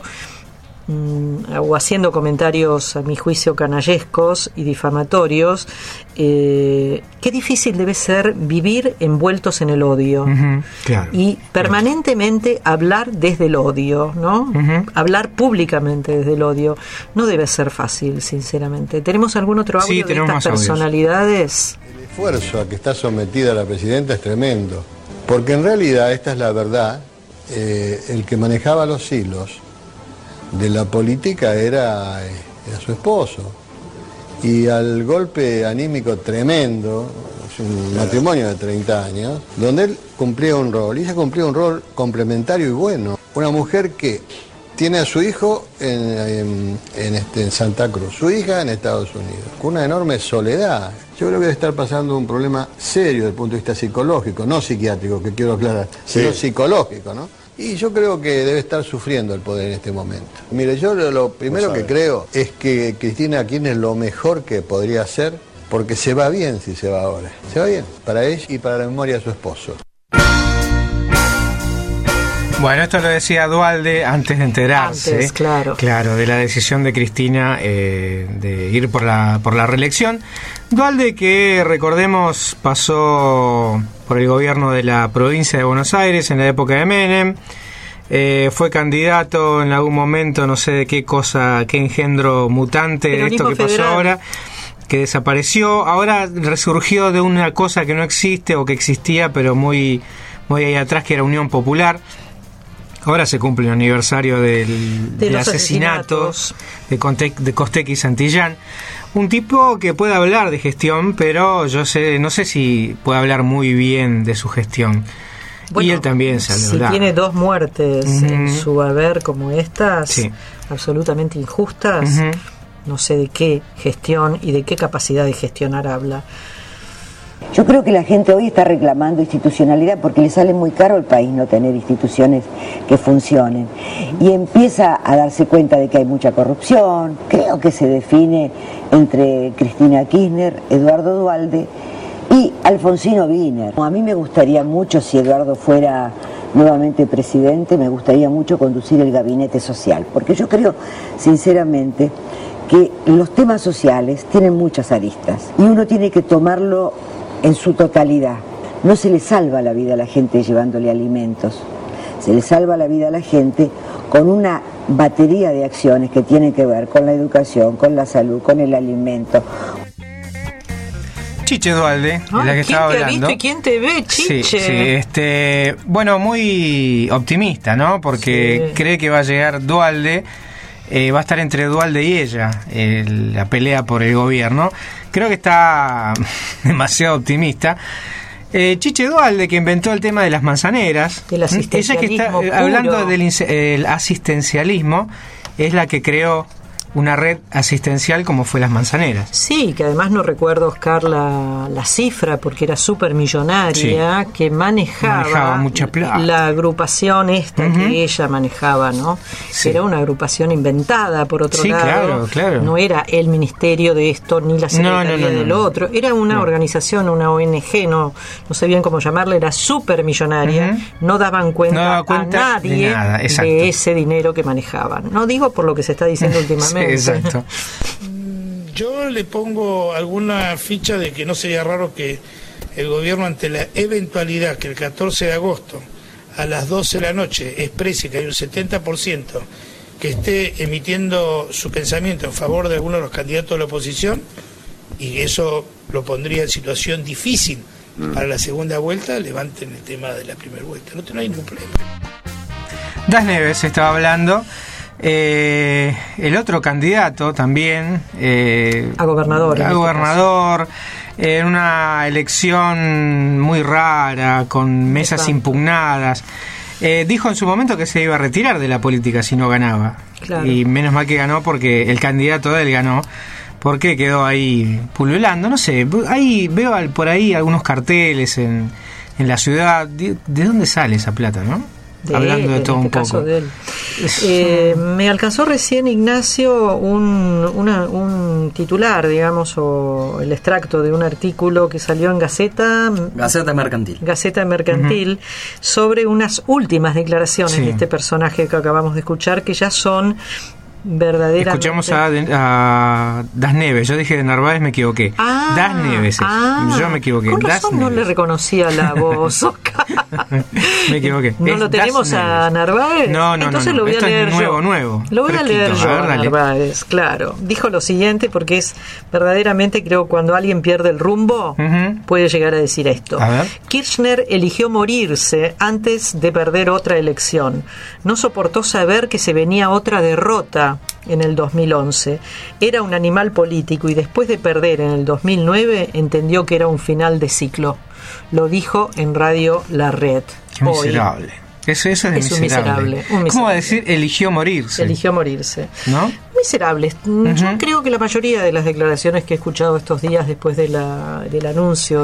o haciendo comentarios a mi juicio canallescos y difamatorios. Qué difícil debe ser vivir envueltos en el odio y permanentemente hablar desde el odio, ¿no? Hablar públicamente desde el odio no debe ser fácil, sinceramente. ¿Tenemos algún otro audio de estas personalidades? El esfuerzo a que está sometida la presidenta es tremendo, porque en realidad, esta es la verdad, el que manejaba los hilos de la política era su esposo, y al golpe anímico tremendo, un matrimonio de 30 años, donde él cumplía un rol, y ella cumplía un rol complementario y bueno. Una mujer que tiene a su hijo en Santa Cruz, su hija en Estados Unidos, con una enorme soledad. Yo creo que debe estar pasando un problema serio desde el punto de vista psicológico, no psiquiátrico, que quiero aclarar, sino psicológico, ¿no? Y yo creo que debe estar sufriendo el poder en este momento. Mire, yo lo primero que creo es que Cristina Kirchner es lo mejor que podría hacer, porque se va bien si se va ahora. Se va bien, para ella y para la memoria de su esposo. Bueno, esto lo decía Duhalde antes de enterarse, claro, de la decisión de Cristina de ir por la reelección. Duhalde, que recordemos pasó por el gobierno de la provincia de Buenos Aires en la época de Menem, fue candidato en algún momento, no sé de qué cosa, qué engendro mutante de esto que pasó ahora, que desapareció, ahora resurgió de una cosa que no existe o que existía pero muy ahí atrás, que era Unión Popular. Ahora se cumple el aniversario del asesinato de Costecchi y Santillán. Un tipo que puede hablar de gestión, pero no sé si puede hablar muy bien de su gestión. Bueno, y él también se habla. Si tiene 2 muertes en su haber como estas, absolutamente injustas, no sé de qué gestión y de qué capacidad de gestionar habla. Yo creo que la gente hoy está reclamando institucionalidad porque le sale muy caro al país no tener instituciones que funcionen. Y empieza a darse cuenta de que hay mucha corrupción. Creo que se define entre Cristina Kirchner, Eduardo Duhalde y Alfonsino Wiener. A mí me gustaría mucho si Eduardo fuera nuevamente presidente, me gustaría mucho conducir el gabinete social, porque yo creo sinceramente que los temas sociales tienen muchas aristas y uno tiene que tomarlo en su totalidad. No se le salva la vida a la gente llevándole alimentos, se le salva la vida a la gente con una batería de acciones que tienen que ver con la educación, con la salud, con el alimento. Chiche Duhalde, de la que estaba hablando. ¿Quién te ve, Chiche? Sí, bueno, muy optimista, ¿no? Porque cree que va a llegar Duhalde, va a estar entre Duhalde y ella, la pelea por el gobierno. Creo que está demasiado optimista. Chiche Duhalde, que inventó el tema de las manzaneras, ella que está hablando del asistencialismo, es la que creó una red asistencial como fue las manzaneras. Sí, que además no recuerdo, Oscar, la cifra, porque era súper millonaria, que manejaba mucha plata. La agrupación esta que ella manejaba, ¿no? Sí. Era una agrupación inventada, por otro lado. Claro, claro. No era el ministerio de esto, ni la secretaría del otro. Era una organización, una ONG, no sé bien cómo llamarla, era súper millonaria. No daban cuenta a nadie de ese dinero que manejaban. No digo por lo que se está diciendo últimamente. Exacto. Yo le pongo alguna ficha de que no sería raro que el gobierno, ante la eventualidad que el 14 de agosto a las 12 de la noche exprese que hay un 70% que esté emitiendo su pensamiento en favor de alguno de los candidatos de la oposición, y eso lo pondría en situación difícil para la segunda vuelta, levanten el tema de la primera vuelta. No hay ningún problema. Das Neves estaba hablando. El otro candidato también a gobernador en una elección muy rara, con mesas impugnadas, dijo en su momento que se iba a retirar de la política si no ganaba. Claro. Y menos mal que ganó, porque el candidato de él ganó, porque quedó ahí pululando. No sé, ahí veo por ahí algunos carteles en la ciudad. ¿De dónde sale esa plata, no? Hablando de todo un poco. Me alcanzó recién, Ignacio, un titular, digamos, o el extracto de un artículo que salió en Gaceta Mercantil, sobre unas últimas declaraciones de este personaje que acabamos de escuchar, que ya son verdaderamente... Escuchamos a Das Neves. Yo dije de Narváez, me equivoqué. Das Neves yo me equivoqué. Con razón no le reconocía la voz, Oscar. Me equivoqué. ¿No lo tenemos a Narváez? No. Entonces lo voy a leer yo. Nuevo. Lo voy a leer yo a Narváez, claro. Dijo lo siguiente, porque es verdaderamente, creo, cuando alguien pierde el rumbo, puede llegar a decir esto. Kirchner eligió morirse antes de perder otra elección. No soportó saber que se venía otra derrota en el 2011. Era un animal político y después de perder en el 2009 entendió que era un final de ciclo. Lo dijo en Radio La Red. Qué miserable. Eso es miserable. ¿Cómo va a decir eligió morirse? Eligió morirse. ¿No? Miserable. Yo creo que la mayoría de las declaraciones que he escuchado estos días después del anuncio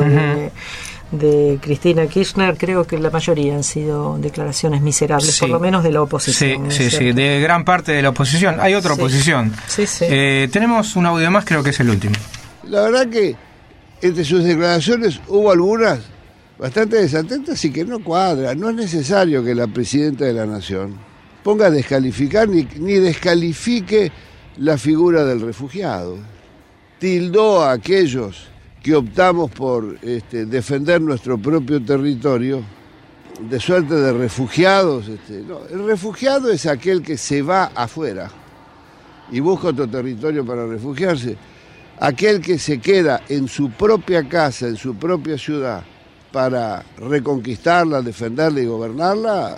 de Cristina Kirchner, creo que la mayoría han sido declaraciones miserables, por lo menos de la oposición. Sí, de gran parte de la oposición. Hay otra oposición. Tenemos un audio más, creo que es el último. La verdad que entre sus declaraciones hubo algunas bastante desatentas y que no cuadran. No es necesario que la presidenta de la Nación ponga a descalificar ni descalifique la figura del refugiado. Tildó a aquellos que optamos por defender nuestro propio territorio de suerte de refugiados. No, el refugiado es aquel que se va afuera y busca otro territorio para refugiarse. Aquel que se queda en su propia casa, en su propia ciudad, para reconquistarla, defenderla y gobernarla,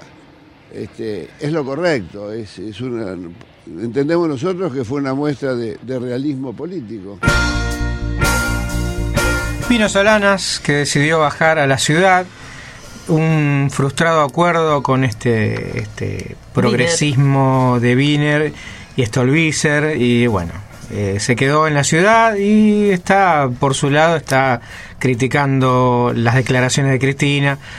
es lo correcto. Entendemos nosotros que fue una muestra de realismo político. Pino Solanas, que decidió bajar a la ciudad, un frustrado acuerdo con este progresismo de Wiener y Stolbizer, y bueno, se quedó en la ciudad y está, por su lado, está criticando las declaraciones de Cristina,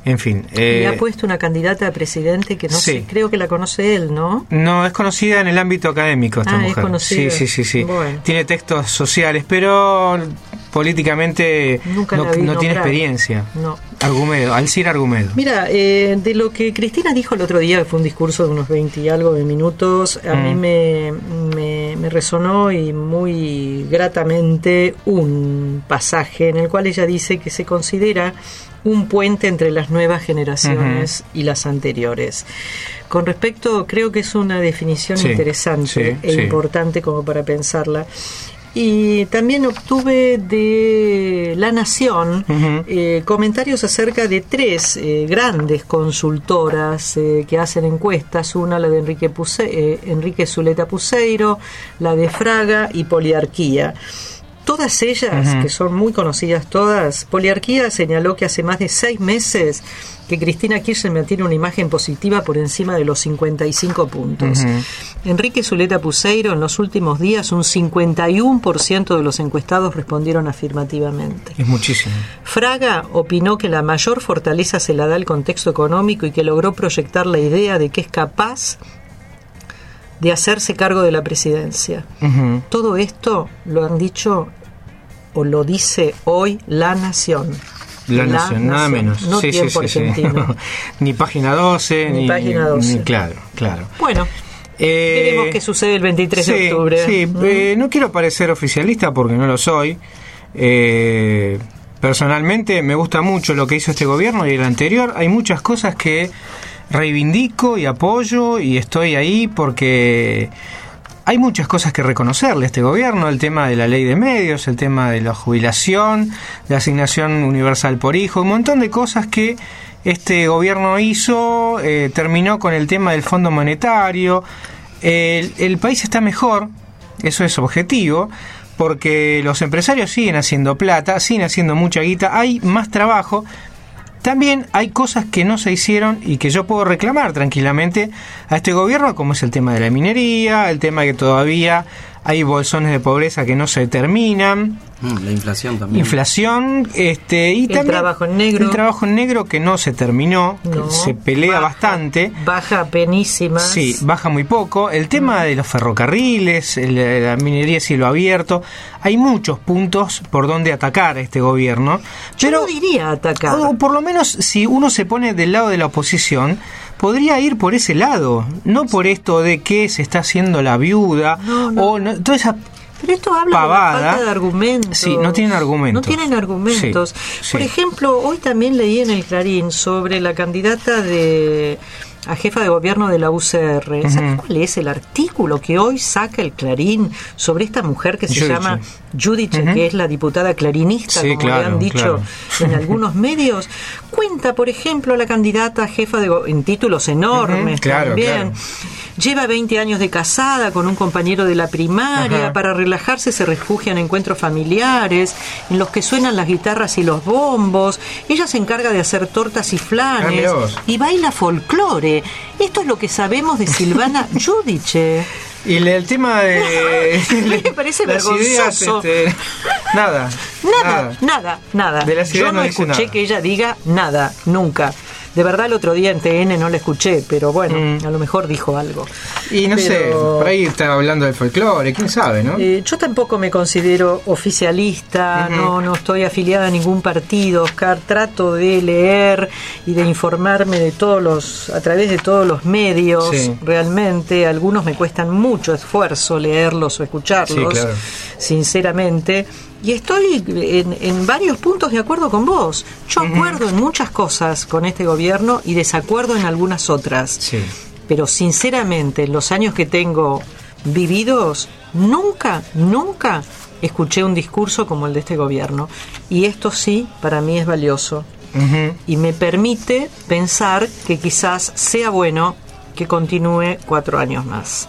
En fin. Y ha puesto una candidata a presidente que no sé, creo que la conoce él, ¿no? No, es conocida en el ámbito académico esta mujer. Es conocida. Sí. Bueno. Tiene textos sociales, pero políticamente no tiene experiencia. No. Alcira Argumedo. Mira, de lo que Cristina dijo el otro día, que fue un discurso de unos 20 y algo de minutos, a mí me resonó y muy gratamente un pasaje en el cual ella dice que se considera un puente entre las nuevas generaciones y las anteriores. Con respecto, creo que es una definición interesante importante como para pensarla. Y también obtuve de La Nación comentarios acerca de 3 grandes consultoras que hacen encuestas, una la de Enrique Zuleta Puseiro, la de Fraga y Poliarquía. Todas ellas, que son muy conocidas todas, Poliarquía señaló que hace más de 6 meses que Cristina Kirchner mantiene una imagen positiva por encima de los 55 puntos. Enrique Zuleta Puseiro, en los últimos días, un 51% de los encuestados respondieron afirmativamente. Es muchísimo. Fraga opinó que la mayor fortaleza se la da el contexto económico y que logró proyectar la idea de que es capaz de hacerse cargo de la presidencia. Todo esto lo han dicho o lo dice hoy La Nación. La Nación, nada menos. No Tiempo Argentino. Ni Página 12. Ni Página 12. Claro. Bueno, veremos qué sucede el 23 de octubre. No quiero parecer oficialista porque no lo soy. Personalmente me gusta mucho lo que hizo este gobierno y el anterior. Hay muchas cosas que reivindico y apoyo y estoy ahí porque hay muchas cosas que reconocerle a este gobierno, el tema de la ley de medios, el tema de la jubilación, de asignación universal por hijo, un montón de cosas que este gobierno hizo, terminó con el tema del Fondo Monetario, el país está mejor, eso es objetivo, porque los empresarios siguen haciendo plata, siguen haciendo mucha guita, hay más trabajo. También hay cosas que no se hicieron y que yo puedo reclamar tranquilamente a este gobierno, como es el tema de la minería, el tema de que todavía hay bolsones de pobreza que no se terminan. La inflación también. Y el también trabajo en negro. El trabajo en negro que no se terminó, que se pelea bastante. Baja penísimas. Sí, baja muy poco. El tema de los ferrocarriles, la minería de cielo abierto. Hay muchos puntos por donde atacar a este gobierno. Yo no diría atacar. O por lo menos, si uno se pone del lado de la oposición, podría ir por ese lado. No por esto de que se está haciendo la viuda. O toda esa... Pero esto habla pavada. De la falta de argumentos. Sí, no tienen argumentos. No tienen argumentos. Sí. Por ejemplo, hoy también leí en el Clarín sobre la candidata a jefa de gobierno de la UCR. ¿Sabes cuál es el artículo que hoy saca el Clarín sobre esta mujer que se llama Giudice, que es la diputada clarinista, como le han dicho en algunos medios? Cuenta, por ejemplo, la candidata a jefa en títulos enormes también. Lleva 20 años de casada con un compañero de la primaria. Para relajarse se refugia en encuentros familiares en los que suenan las guitarras y los bombos. Ella se encarga de hacer tortas y flanes y baila folclore. Esto es lo que sabemos de Silvana Giudice. Y el tema de... me parece vergonzoso. Ideas, Nada. De las ideas yo no escuché nada. que ella diga nada, nunca. De verdad, el otro día en TN no la escuché, pero bueno, a lo mejor dijo algo. Y no sé, por ahí está hablando del folclore, quién sabe, ¿no? Yo tampoco me considero oficialista, no estoy afiliada a ningún partido, Oscar. Trato de leer y de informarme a través de todos los medios, realmente. Algunos me cuestan mucho esfuerzo leerlos o escucharlos, sinceramente. Y estoy en varios puntos de acuerdo con vos. Yo acuerdo en muchas cosas con este gobierno y desacuerdo en algunas otras. Pero sinceramente, en los años que tengo vividos, nunca escuché un discurso como el de este gobierno. Y esto sí, para mí es valioso. Y me permite pensar que quizás sea bueno que continúe 4 años más.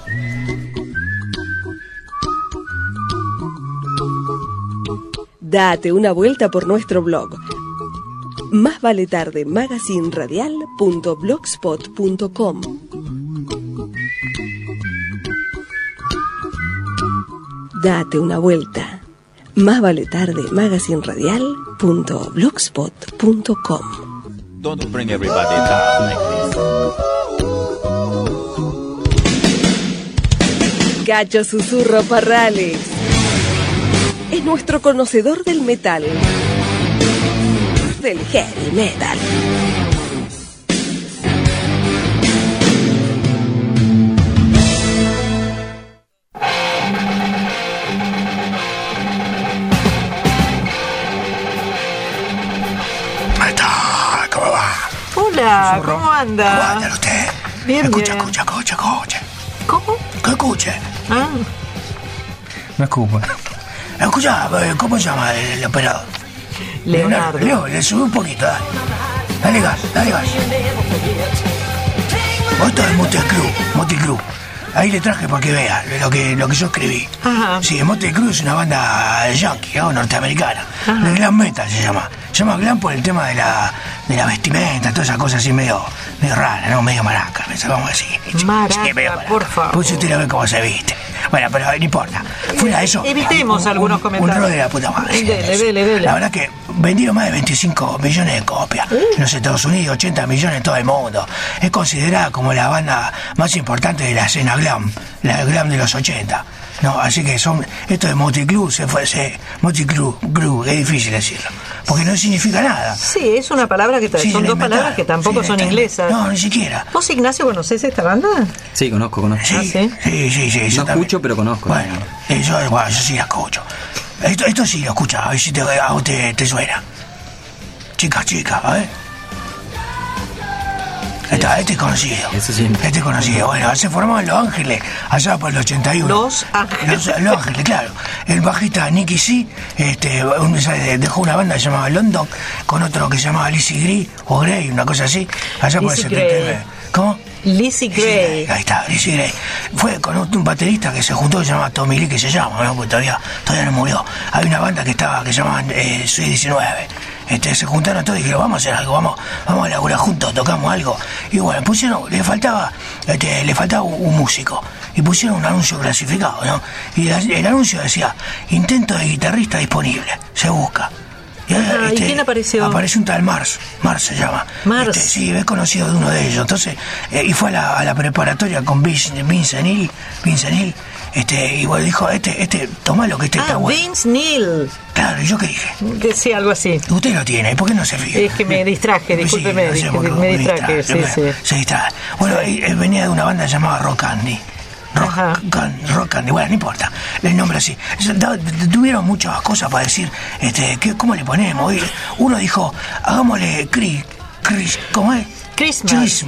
Date una vuelta por nuestro blog. Más vale tarde magazinradial.blogspot.com. Date una vuelta. Más vale tarde magazinradial.blogspot.com. Don't bring everybody down like this. Cacho Susurro Parrales es nuestro conocedor del metal, del heavy metal. Hola, ¿cómo anda? ¿Cómo anda usted? Bien, escucha. bien. ¿Cómo? Que escuche. Ah. No escupa. Escucha, ¿cómo se llama el operador? Leonardo. Leo, le subí un poquito, dale. Dale gas. Esto es Motley Crue. Ahí le traje para que vea lo que yo escribí. Ajá. Sí, Motley Crue es una banda yankee, ¿no? Norteamericana. De glam metal se llama. Se llama glam por el tema de la vestimenta, todas esas cosas así medio raras, ¿no? Medio maraca, vamos a decir. Maraca, sí, medio maraca. por favor. Pues usted lo ve cómo se viste. Bueno, pero no importa. Fuera de eso. Evitemos algunos comentarios. Un rol de la puta madre. Dele. La verdad que vendieron más de 25 millones de copias en los Estados Unidos, 80 millones en todo el mundo. Es considerada como la banda más importante de la escena glam, la glam de los 80. No, así que esto de Motley Crue Motley Crue, es difícil decirlo, porque no significa nada. Sí, es una palabra que son dos palabras que tampoco son inglesas. No, ni siquiera. ¿Vos, Ignacio, conocés esta banda? Sí, conozco. Sí. No escucho, pero conozco. Bueno, yo sí la escucho. Esto sí lo escucha, a ver si a vos te suena. Chica, a ver. Este es conocido. Eso sí. Este es conocido. Bueno, se formó en Los Ángeles, allá por el 81. Los Ángeles. Los Ángeles, claro. El bajista Nicky C dejó una banda llamada London con otro que se llamaba Lizzie Gray, una cosa así, allá por el 79. ¿Cómo? Lizzie Gray. Ahí está, Lizzie Gray. Fue con un baterista que se juntó, que se llama Tommy Lee, que se llama, ¿no? Porque todavía no murió. Hay una banda que se llama Sui 19. Se juntaron todos y dijeron, vamos a hacer algo, vamos a laburar juntos, tocamos algo. Y bueno, le faltaba un músico. Y pusieron un anuncio clasificado, ¿no? Y el anuncio decía, intento de guitarrista disponible, se busca. ¿Y quién apareció? Aparece un tal Mars se llama. Mars. Sí, es conocido de uno de ellos. Entonces, y fue a la preparatoria con Vince Neil. Y bueno, dijo, tomá lo que está bueno. Vince Neil. Claro, ¿y yo qué dije? Decía algo así. Usted lo tiene, ¿por qué no se fija? Es que me distraje, discúlpeme, me distraje, sí. Se distrae. Bueno, venía de una banda llamada Rock Candy. Rock Candy, bueno, no importa, el nombre así. Tuvieron muchas cosas para decir, ¿cómo le ponemos? Uno dijo, hagámosle ¿cómo es? Christmas.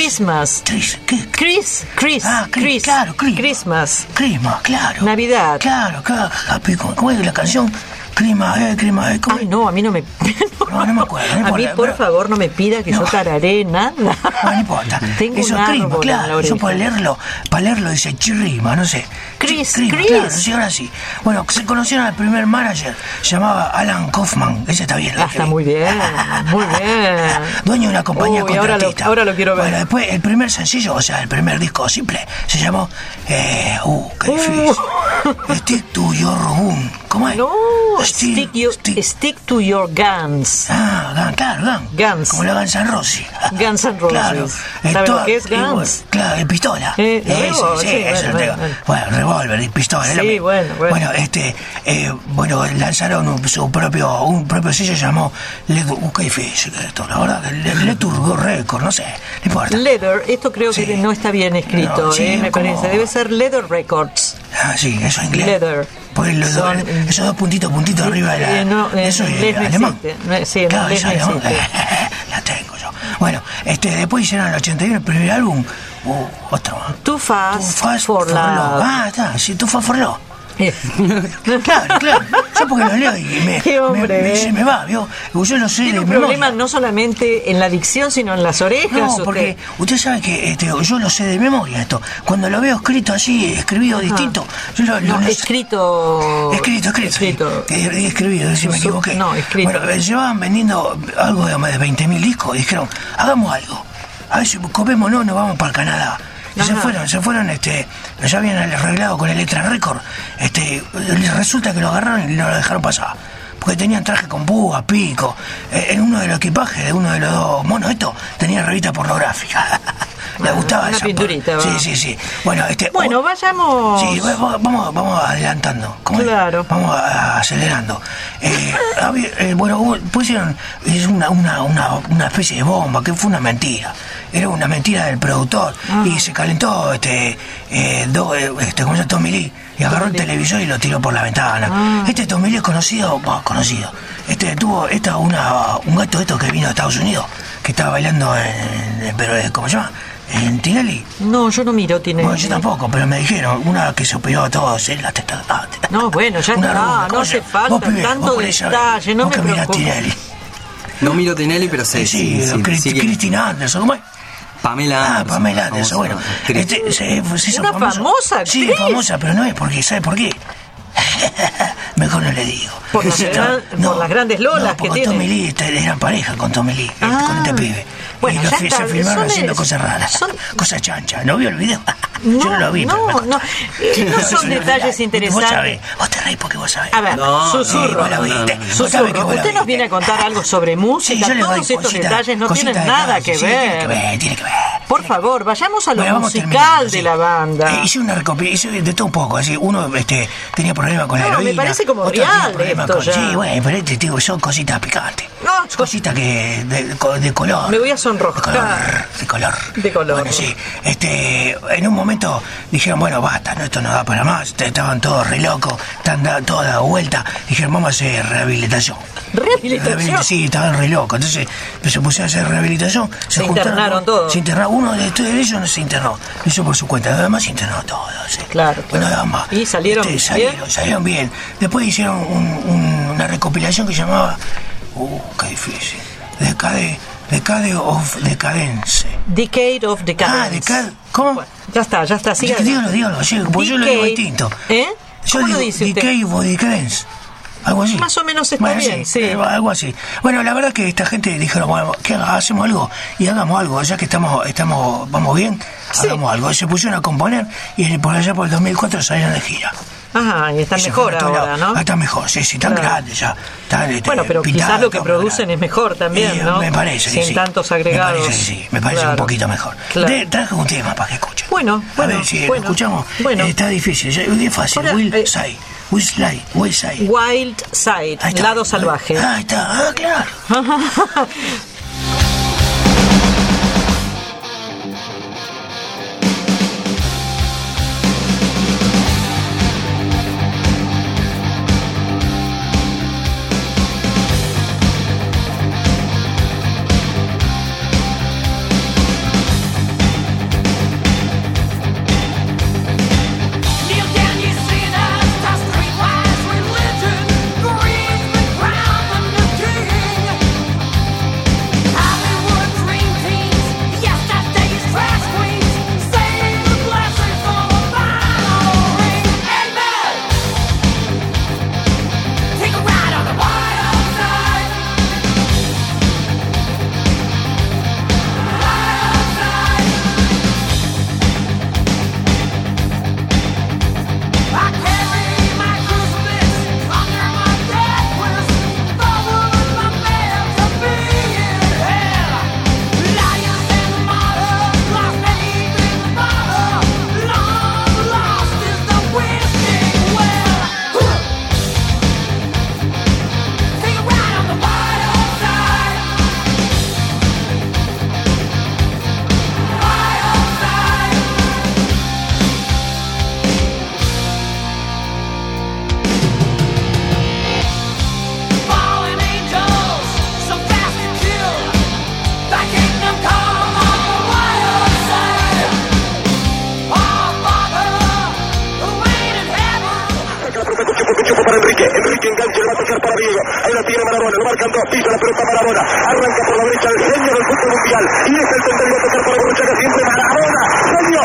Claro, Christmas, claro. Navidad. Claro, ¿cómo es la canción? Ay, no, a mí no me... No me acuerdo. A mí, por favor, no me pida que yo tararé nada. No importa. Tengo eso un crima, árbol claro. Yo para leerlo dice chirrima, no sé. Chris. Claro, sí, ahora sí. Bueno, se conocieron al primer manager, se llamaba Alan Kaufman. Ese está bien. Está muy bien. Dueño de una compañía contratista. Ahora lo quiero ver. Bueno, después el primer sencillo, o sea, el primer disco simple, se llamó... qué difícil. Stick to your gun. ¿Cómo es? No, stick to your guns. Claro, Guns. Como la Guns N' Roses. Guns N' Roses. Claro. ¿Sabes lo que es Guns? Claro, el pistola. Bueno, revólver y pistola. Sí, bueno. Bueno, lanzaron un propio sello llamó qué difícil esto, la verdad. Leather Record, no sé, no importa. Leather, esto creo que no está bien escrito, me parece. Debe ser Leather Records. Sí, eso en inglés. Leather. Pues esos dos puntitos arriba de la... eso es alemán. Sí, en inglés no existe. La tengo yo. Bueno, después hicieron en el 81 el primer álbum. Otro. Too Fast for Love. Está, sí, Too Fast for Love. Claro. Yo porque lo leo y me va, ¿vio? Yo lo sé. Tiene un problema no solamente en la dicción, sino en las orejas. No, porque usted sabe que yo lo sé de memoria esto. Cuando lo veo escrito así, escribido distinto. Escrito. Escribido, si me equivoqué. No, escrito. Bueno, llevaban vendiendo algo de 20.000 discos y dijeron, hagamos algo. A ver si copémonos, nos vamos para el Canadá. Y se fueron, ya habían arreglado con Electra Record, resulta que lo agarraron y no lo dejaron pasar. porque tenían traje con púa, pico. En uno de los equipajes de uno de los dos monos estos tenía revista pornográfica. Le gustaba una esa pinturita. Sí. Bueno, vayamos. Sí, vamos adelantando. Claro. Vamos acelerando. Pusieron una especie de bomba que fue una mentira. Era una mentira del productor y se calentó ¿cómo se llama? Tommy Lee, y agarró el televisor y lo tiró por la ventana. Tommy Lee es conocido. Tuvo un gato que vino de Estados Unidos, que estaba bailando ¿cómo se llama? ¿En Tinelli? No, yo no miro Tinelli. Bueno, yo tampoco, pero me dijeron, una que se operó a todos en la teta. No, bueno, ya está, no hace falta tanto detalle, no me preocupo. Tinelli. No miro Tinelli, pero sé. Sí, Cristina Anderson, ¿cómo es? Pamela Anderson, bueno. Una famosa actriz. Sí, famosa, pero no es porque, ¿sabe por qué? Mejor no le digo. Por las grandes lolas que tiene. Tommy Lee eran pareja con Tommy Lee, con este pibe. Bueno, y se filmaron haciendo cosas raras, cosas chanchas. ¿No vio el video? Yo no lo vi. No son detalles interesantes. Vos te reís porque vos sabés. A ver, susurro. Usted nos viene a contar algo sobre música. Todos estos detalles no tienen nada que ver. Tiene que ver. Por favor, vayamos a lo musical de la banda. Hice una recopilación de todo un poco. Así, uno tenía problemas con la heroína. Me parece como real esto ya. Sí, bueno, pero son cositas picantes. Cositas que de color. Me voy a sonrojar. De color. Bueno, sí. En un momento dijeron, bueno, basta, esto no da para más. Estaban todos re locos, estaban todos dando vuelta. Dijeron, vamos a hacer rehabilitación. ¿Rehabilitación? Sí, estaban re locos. Entonces se pusieron a hacer rehabilitación. Se internaron todos. Se internaron. Uno de ellos no se internó. Lo hizo por su cuenta. Nada más se internó todos. Claro. Bueno, nada más. ¿Y salieron bien? Salieron bien. Después hicieron una recopilación que llamaba... qué difícil. Decade of Decadence. Decade of Decadence. ¿Cómo? Bueno, ya está. Dígalo. Sí, porque yo lo digo distinto. ¿Cómo lo dice usted? Decade of Decadence. Algo así. Más o menos está bien, sí. Algo así. Bueno, la verdad que esta gente dijeron, bueno, ¿qué hacemos algo? Y hagamos algo, ya que vamos bien, hagamos algo. Y se pusieron a componer y por allá por el 2004 salieron de gira. Ajá, y están mejor ahora, ¿no? Están mejor, sí, están grandes ya. Bueno, pero quizás lo que producen es mejor también, ¿no? Me parece, sin tantos agregados. Me parece un poquito mejor. Traje un tema para que escuchen. Bueno. A ver si lo escuchamos. Bueno. Está difícil, es fácil. Wild Side, lado salvaje. Ahí está, claro. enganche, va a tocar para Diego, ahí la tiene Maradona, lo marcan dos, pisa la pelota Maradona, arranca por la derecha el genio del fútbol mundial, y es el tercero, va a tocar para Borruchaga, siempre Maradona, genio,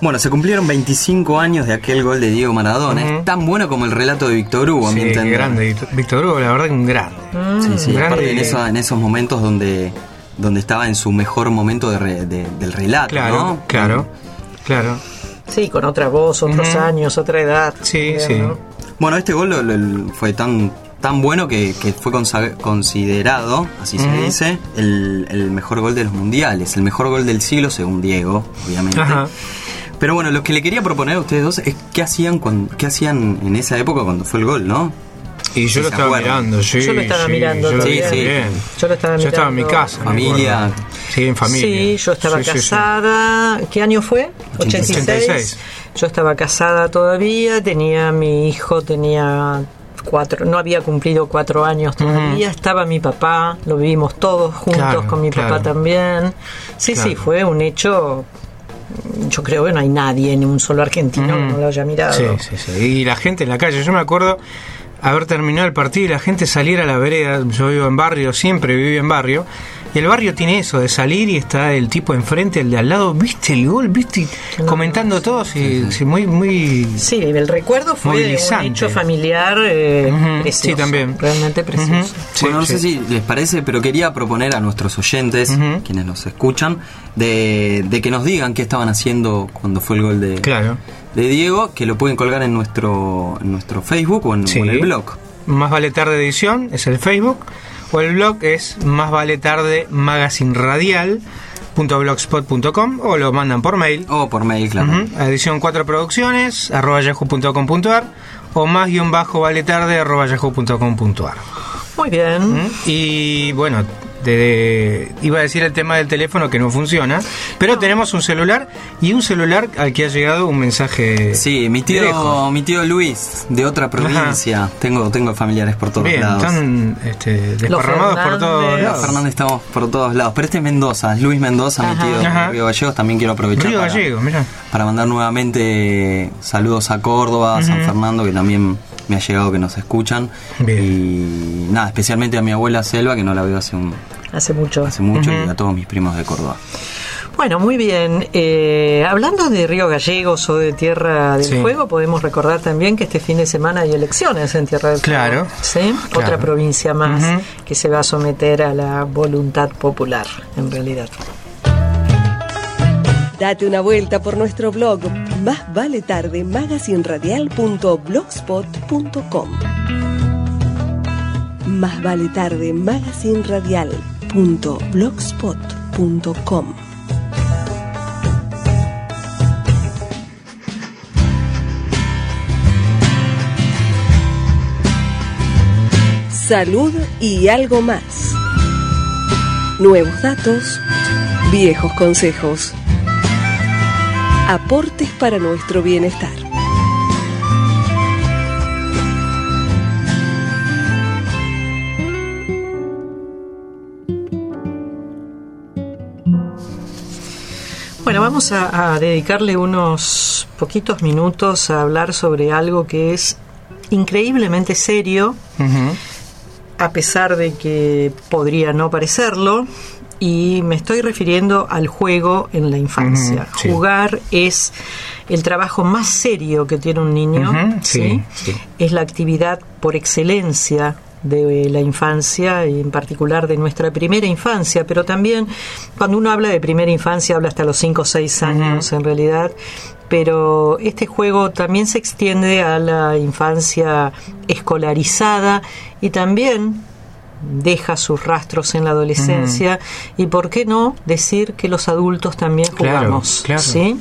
Bueno, se cumplieron 25 años de aquel gol de Diego Maradona. Es tan bueno como el relato de Víctor Hugo, a mi entender. Grande. Víctor Hugo, la verdad que un grande. Sí, aparte en esos momentos donde estaba en su mejor momento del relato, ¿no? Claro. Sí, con otra voz, otros años, otra edad. Sí. ¿no? Bueno, este gol fue tan bueno que fue considerado, así se dice, el mejor gol de los mundiales, el mejor gol del siglo según Diego, obviamente. Ajá. Pero bueno, lo que le quería proponer a ustedes dos es qué hacían en esa época cuando fue el gol, ¿no? Y yo lo estaba mirando, Yo lo estaba mirando. Yo lo estaba mirando. Yo estaba en mi casa. Familia. Sí, en familia. Sí, yo estaba casada. Sí. ¿Qué año fue? 86. Yo estaba casada todavía, mi hijo tenía 4, no había cumplido 4 años todavía, estaba mi papá, lo vivimos todos juntos con mi papá también. Sí, fue un hecho. Yo creo que no hay nadie, ni un solo argentino que no lo haya mirado. Sí. Y la gente en la calle, yo me acuerdo haber terminado el partido y la gente salir a la vereda. Yo vivo en barrio, siempre viví en barrio, y el barrio tiene eso de salir y está el tipo enfrente, el de al lado, ¿viste el gol? ¿Viste? Comentando todos y muy sí, el recuerdo fue un hecho familiar precioso. Sí, también. Realmente precioso. Bueno, no sé si les parece, pero quería proponer a nuestros oyentes, quienes nos escuchan, de que nos digan qué estaban haciendo cuando fue el gol de Diego, que lo pueden colgar en nuestro Facebook o en el blog. Más Vale Tarde Edición es el Facebook, o el blog es Más Vale Tarde Magazine Radial.blogspot.com, o lo mandan por mail. O por mail, claro. A edición 4 producciones @yahoo.com.ar o más-valetarde @yahoo.com.ar. Muy bien. Y bueno, iba a decir el tema del teléfono que no funciona, pero tenemos un celular al que ha llegado un mensaje. Sí, mi tío Luis, de otra provincia. Tengo familiares por todos lados. Están desparramados por todos lados. Fernández, estamos por todos lados, pero este es Mendoza, Luis Mendoza, mi tío de Río Gallegos. También quiero aprovechar para mandar nuevamente saludos a Córdoba, a San Fernando, que también me ha llegado que nos escuchan. Y nada, especialmente a mi abuela Selva, que no la veo hace mucho, y a todos mis primos de Córdoba. Bueno, muy bien. Hablando de Río Gallegos o de Tierra del Fuego, podemos recordar también que este fin de semana hay elecciones en Tierra del Fuego. ¿Sí? Otra provincia más que se va a someter a la voluntad popular, en realidad. Date una vuelta por nuestro blog Más Vale Tarde magazinradial.blogspot.com. Más Vale Tarde magazinradial.blogspot.com. Salud y algo más. Nuevos datos, viejos consejos. Aportes para nuestro bienestar. Bueno, vamos a dedicarle unos poquitos minutos a hablar sobre algo que es increíblemente serio, a pesar de que podría no parecerlo. Y me estoy refiriendo al juego en la infancia. Jugar es el trabajo más serio que tiene un niño. ¿Sí? Es la actividad por excelencia de la infancia, y en particular de nuestra primera infancia, pero también cuando uno habla de primera infancia habla hasta los 5 o 6 años en realidad. Pero este juego también se extiende a la infancia escolarizada y también deja sus rastros en la adolescencia, y por qué no decir que los adultos también jugamos. ¿Sí?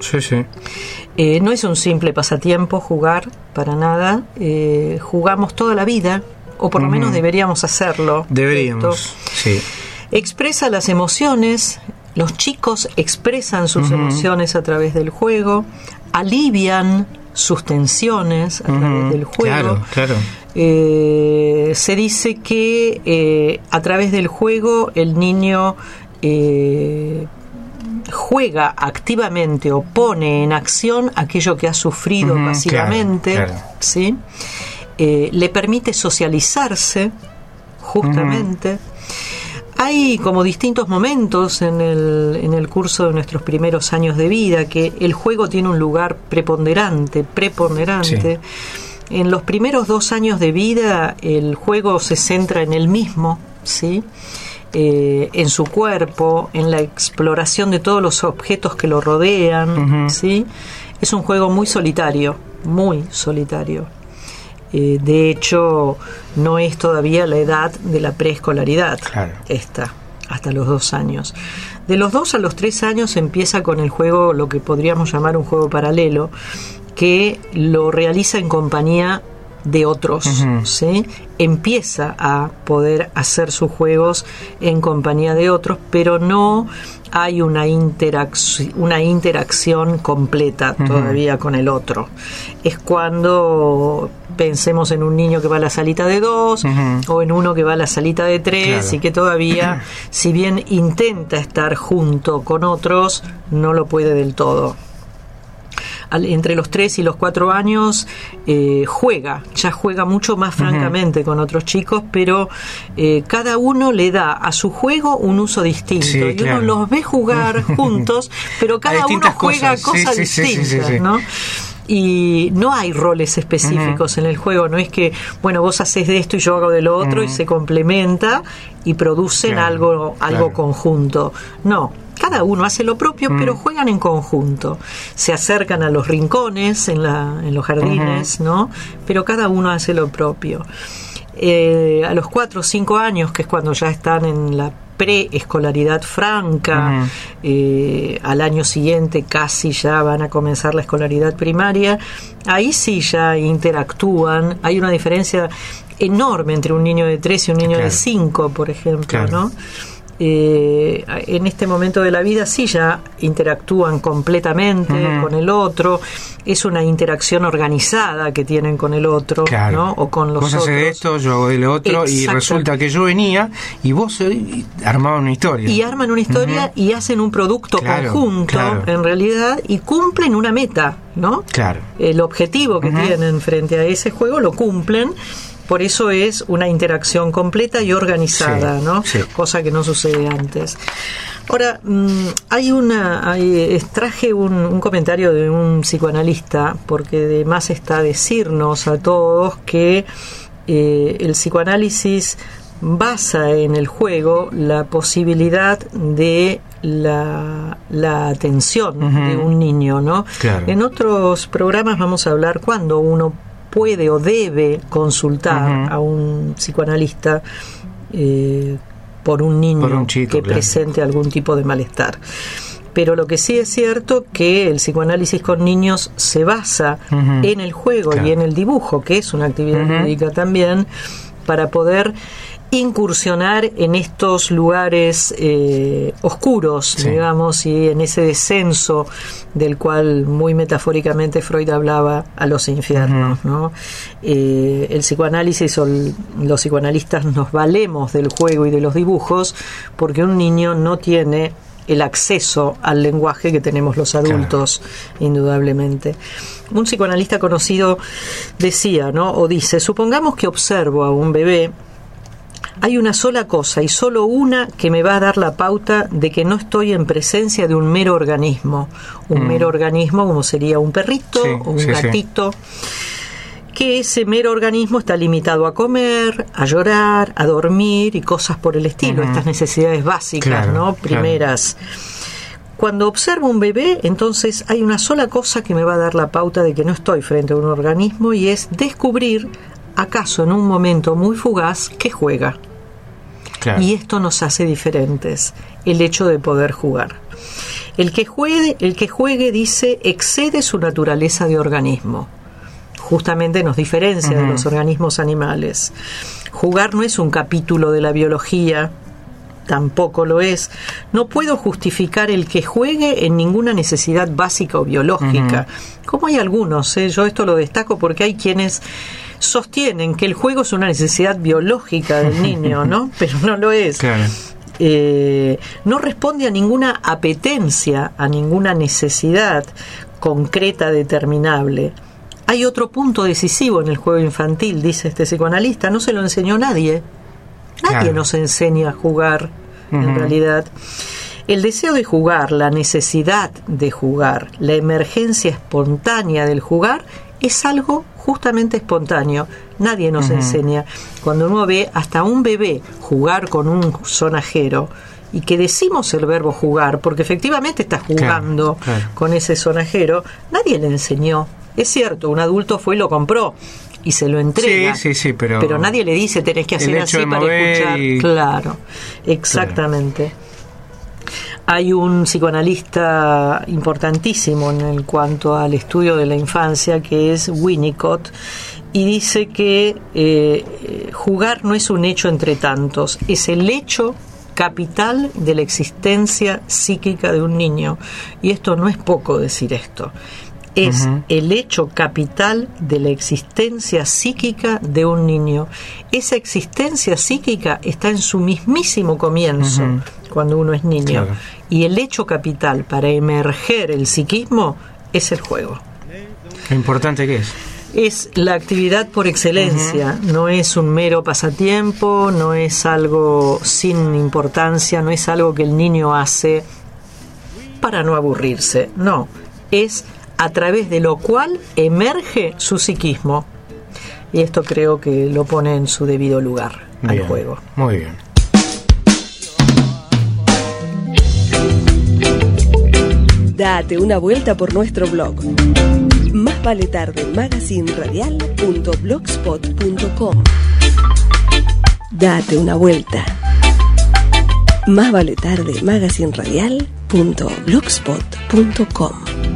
No es un simple pasatiempo jugar, para nada. Jugamos toda la vida, o por lo menos deberíamos hacerlo. Deberíamos, Expresa las emociones. Los chicos expresan sus emociones a través del juego, alivian sus tensiones a través del juego. Se dice que a través del juego el niño juega activamente o pone en acción aquello que ha sufrido pasivamente, ¿sí? Le permite socializarse, justamente. Hay como distintos momentos en el curso de nuestros primeros años de vida que el juego tiene un lugar preponderante. Sí. En los primeros 2 años de vida el juego se centra en él mismo, ¿sí? En su cuerpo, en la exploración de todos los objetos que lo rodean, ¿sí? Es un juego muy solitario. De hecho, no es todavía la edad de la preescolaridad, hasta los 2 años. De los 2 a los 3 años empieza con el juego, lo que podríamos llamar un juego paralelo, que lo realiza en compañía de otros, ¿sí? Empieza a poder hacer sus juegos en compañía de otros, pero no hay una interacción completa todavía con el otro. Es cuando pensemos en un niño que va a la salita de 2 o en uno que va a la salita de 3 y que todavía, si bien intenta estar junto con otros, no lo puede del todo. Entre los 3 y los 4 años juega mucho más francamente con otros chicos, pero cada uno le da a su juego un uso distinto, y uno los ve jugar juntos, pero cada uno juega cosas distintas, ¿no? Y no hay roles específicos en el juego, no es que, bueno, vos haces de esto y yo hago de lo otro y se complementa y producen algo conjunto. No, cada uno hace lo propio, pero juegan en conjunto. Se acercan a los rincones en los jardines, ¿no? Pero cada uno hace lo propio. A los 4 o 5 años, que es cuando ya están en la preescolaridad franca, al año siguiente casi ya van a comenzar la escolaridad primaria, ahí sí ya interactúan. Hay una diferencia enorme entre un niño de 3 y un niño de 5, por ejemplo, ¿no? En este momento de la vida sí ya interactúan completamente con el otro. Es una interacción organizada que tienen con el otro, ¿no? O con los otros. Vos haces esto, yo hago de lo otro. Exacto. Y resulta que yo venía y vos armaban una historia. Y arman una historia y hacen un producto conjunto, en realidad, y cumplen una meta, ¿no? El objetivo que tienen frente a ese juego lo cumplen. Por eso es una interacción completa y organizada, ¿no? Cosa que no sucede antes. Ahora, traje un comentario de un psicoanalista, porque además está decirnos a todos que el psicoanálisis basa en el juego la posibilidad de la atención de un niño, ¿no? En otros programas vamos a hablar cuando uno puede o debe consultar a un psicoanalista por un niño, por un chico, que presente algún tipo de malestar. Pero lo que sí es cierto que el psicoanálisis con niños se basa en el juego y en el dibujo, que es una actividad lúdica también, para poder incursionar en estos lugares oscuros, digamos, y en ese descenso del cual muy metafóricamente Freud hablaba, a los infiernos, ¿no? El psicoanálisis o los psicoanalistas nos valemos del juego y de los dibujos porque un niño no tiene el acceso al lenguaje que tenemos los adultos, indudablemente. Un psicoanalista conocido decía, ¿no? O dice: supongamos que observo a un bebé. Hay una sola cosa y solo una que me va a dar la pauta de que no estoy en presencia de un mero organismo. Un mero organismo como sería un perrito o un gatito. Que ese mero organismo está limitado a comer, a llorar, a dormir y cosas por el estilo. Estas necesidades básicas, ¿no? Primeras. Cuando observo un bebé, entonces hay una sola cosa que me va a dar la pauta de que no estoy frente a un organismo, y es descubrir, acaso en un momento muy fugaz, que juega. Y esto nos hace diferentes, el hecho de poder jugar. El que juegue, dice, excede su naturaleza de organismo. Justamente nos diferencia de los organismos animales. Jugar no es un capítulo de la biología, tampoco lo es. No puedo justificar el que juegue en ninguna necesidad básica o biológica. Como hay algunos, yo esto lo destaco porque hay quienes sostienen que el juego es una necesidad biológica del niño, ¿no? Pero no lo es. No responde a ninguna apetencia, a ninguna necesidad concreta determinable. Hay otro punto decisivo en el juego infantil, dice este psicoanalista: no se lo enseñó nadie. Nadie nos enseña a jugar. en realidad. El deseo de jugar, la necesidad de jugar, la emergencia espontánea del jugar es algo justamente espontáneo. Nadie nos enseña. Cuando uno ve hasta un bebé jugar con un sonajero, y que decimos el verbo jugar, porque efectivamente está jugando con ese sonajero, nadie le enseñó. Es cierto, un adulto fue y lo compró y se lo entrega. Sí, pero nadie le dice tenés que hacer así para escuchar. Claro, exactamente. Claro. Hay un psicoanalista importantísimo en cuanto al estudio de la infancia, que es Winnicott, y dice que jugar no es un hecho entre tantos, es el hecho capital de la existencia psíquica de un niño. Y esto no es poco decir esto. Es el hecho capital de la existencia psíquica de un niño. Esa existencia psíquica está en su mismísimo comienzo, cuando uno es niño. Claro. Y el hecho capital para emerger el psiquismo es el juego. Lo importante que es la actividad por excelencia, no es un mero pasatiempo, no es algo sin importancia, no es algo que el niño hace para no aburrirse, no, es a través de lo cual emerge su psiquismo. Y esto creo que lo pone en su debido lugar al juego. Muy bien. Date una vuelta por nuestro blog. Más vale tarde magazinradial.blogspot.com. Date una vuelta. Más vale tarde magazinradial.blogspot.com.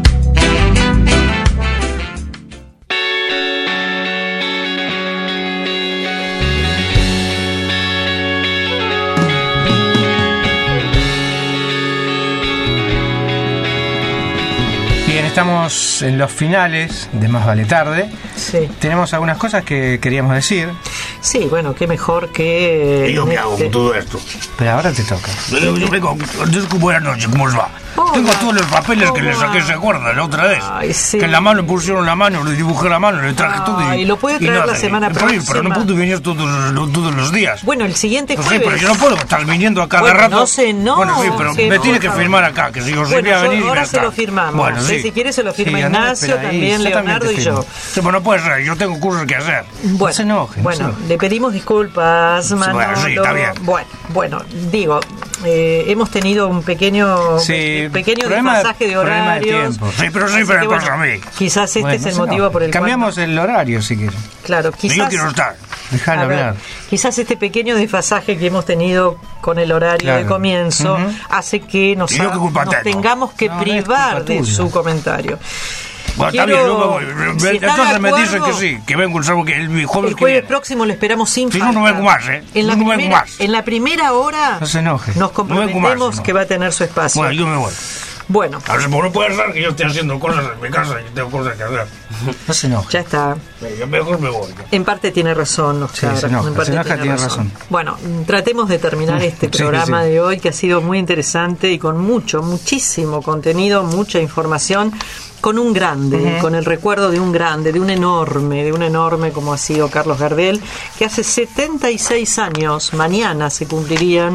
Estamos en los finales de Más Vale Tarde. Sí. Tenemos algunas cosas que queríamos decir. Sí, bueno, qué mejor que... ¿Y yo qué hago con todo esto? Pero ahora te toca. Yo vengo, buenas noches, ¿cómo os va? Hola. Tengo todos los papeles que le saqué, ¿se acuerdan? La otra vez. Ay, sí. Que en la mano pusieron la mano, le dibujé la mano, le traje todo. Y lo puede traer la semana próxima. Pero no puedo venir todos los días. Bueno, el siguiente jueves. Sí, pero yo no puedo estar viniendo a cada rato. No sé, no. Bueno, sí, pero me tiene que firmar acá, que si os voy a venir. Ahora se lo firmamos. Bueno, sí. Si quiere se lo firma Ignacio, también Leonardo y yo. Sí, pero no puede ser, yo tengo cosas que hacer. Bueno, no se enoje. Bueno, le pedimos disculpas, Manolo. Bueno, sí, está bien. Bueno, digo, hemos tenido un pequeño desfasaje de horarios. Sí, pero siempre me pasa a mí. Quizás este es el motivo por el cual... Cambiamos el horario, si quieren. Claro, quizás... Yo quiero estar. Dejalo hablar. Quizás este pequeño desfasaje que hemos tenido con el horario de comienzo hace que nos tengamos que privar de su comentario. Bueno, está bien, yo me voy. Entonces me dicen que sí, que vengo el jueves próximo lo esperamos sin falta. Si no vengo más, En la primera hora no se enoje. Nos comprometemos que va a tener su espacio. Bueno, yo me voy. Bueno. A ver, no puede ser que yo esté haciendo cosas en mi casa y tengo cosas que hacer. No se enoje. Ya está. Mejor me voy. En parte tiene razón, Oscar. Sí, tiene razón. Bueno, tratemos de terminar este programa de hoy, que ha sido muy interesante y con muchísimo contenido, mucha información, con un grande, con el recuerdo de un grande, de un enorme como ha sido Carlos Gardel, que hace 76 años, mañana se cumplirían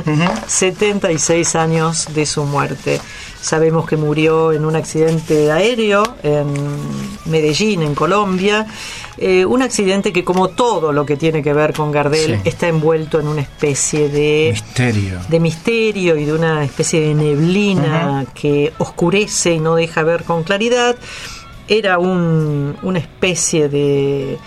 76 años de su muerte. Sabemos que murió en un accidente aéreo en Medellín, en Colombia. Un accidente que, como todo lo que tiene que ver con Gardel, está envuelto en una especie de misterio y de una especie de neblina que oscurece y no deja ver con claridad. Era una especie de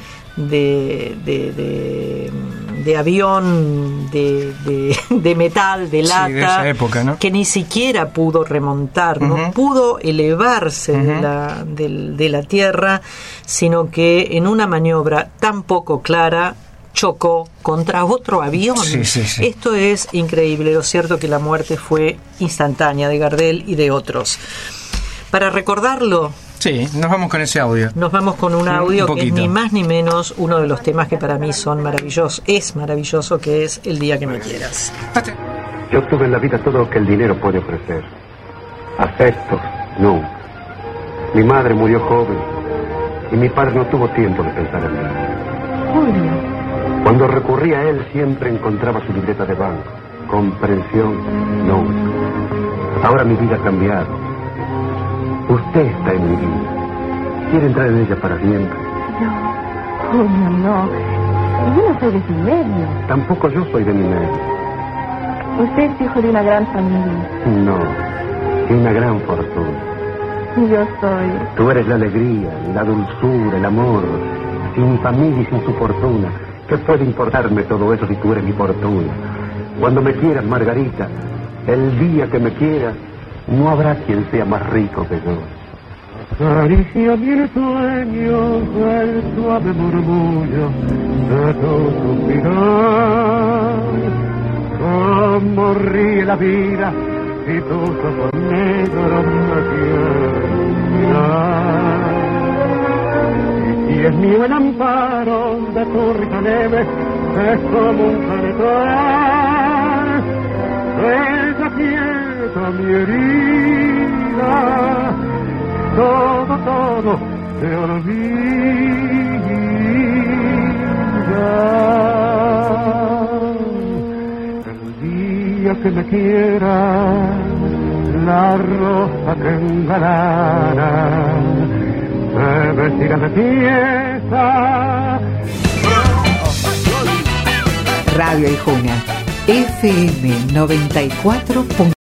avión de metal, de lata, de esa época, ¿no? Que ni siquiera pudo remontar, no pudo elevarse de la tierra, sino que en una maniobra tan poco clara chocó contra otro avión. Esto es increíble. Lo cierto es que la muerte fue instantánea de Gardel y de otros. Para recordarlo, sí, nos vamos con ese audio. Nos vamos con un audio que es ni más ni menos uno de los temas que para mí son maravillosos. Es maravilloso, que es El día que me quieras. Yo tuve en la vida todo lo que el dinero puede ofrecer. Afectos, nunca. Mi madre murió joven y mi padre no tuvo tiempo de pensar en mí. Julio. Cuando recurría a él siempre encontraba su libreta de banco, comprensión, nunca. Ahora mi vida ha cambiado. Usted está en mi vida. ¿Quiere entrar en ella para siempre? No, Julio, no. Yo no soy de su medio. Tampoco yo soy de mi medio. Usted es hijo de una gran familia. No, de una gran fortuna. Yo soy... Tú eres la alegría, la dulzura, el amor. Sin familia y sin su fortuna. ¿Qué puede importarme todo eso si tú eres mi fortuna? Cuando me quieras, Margarita, el día que me quieras, no habrá quien sea más rico que yo. Acaricia mi sueño, el suave murmullo de tu suspirar. Como ríe la vida si tus ojos negros me quieren mirar. Y es mío el amparo de tu rica neve, es como un canetar. Ella quieta mi herida, todo se olvida. El día que me quiera, la rosa que engalana me vestirá de fiesta. Radio Aijuna, FM 94.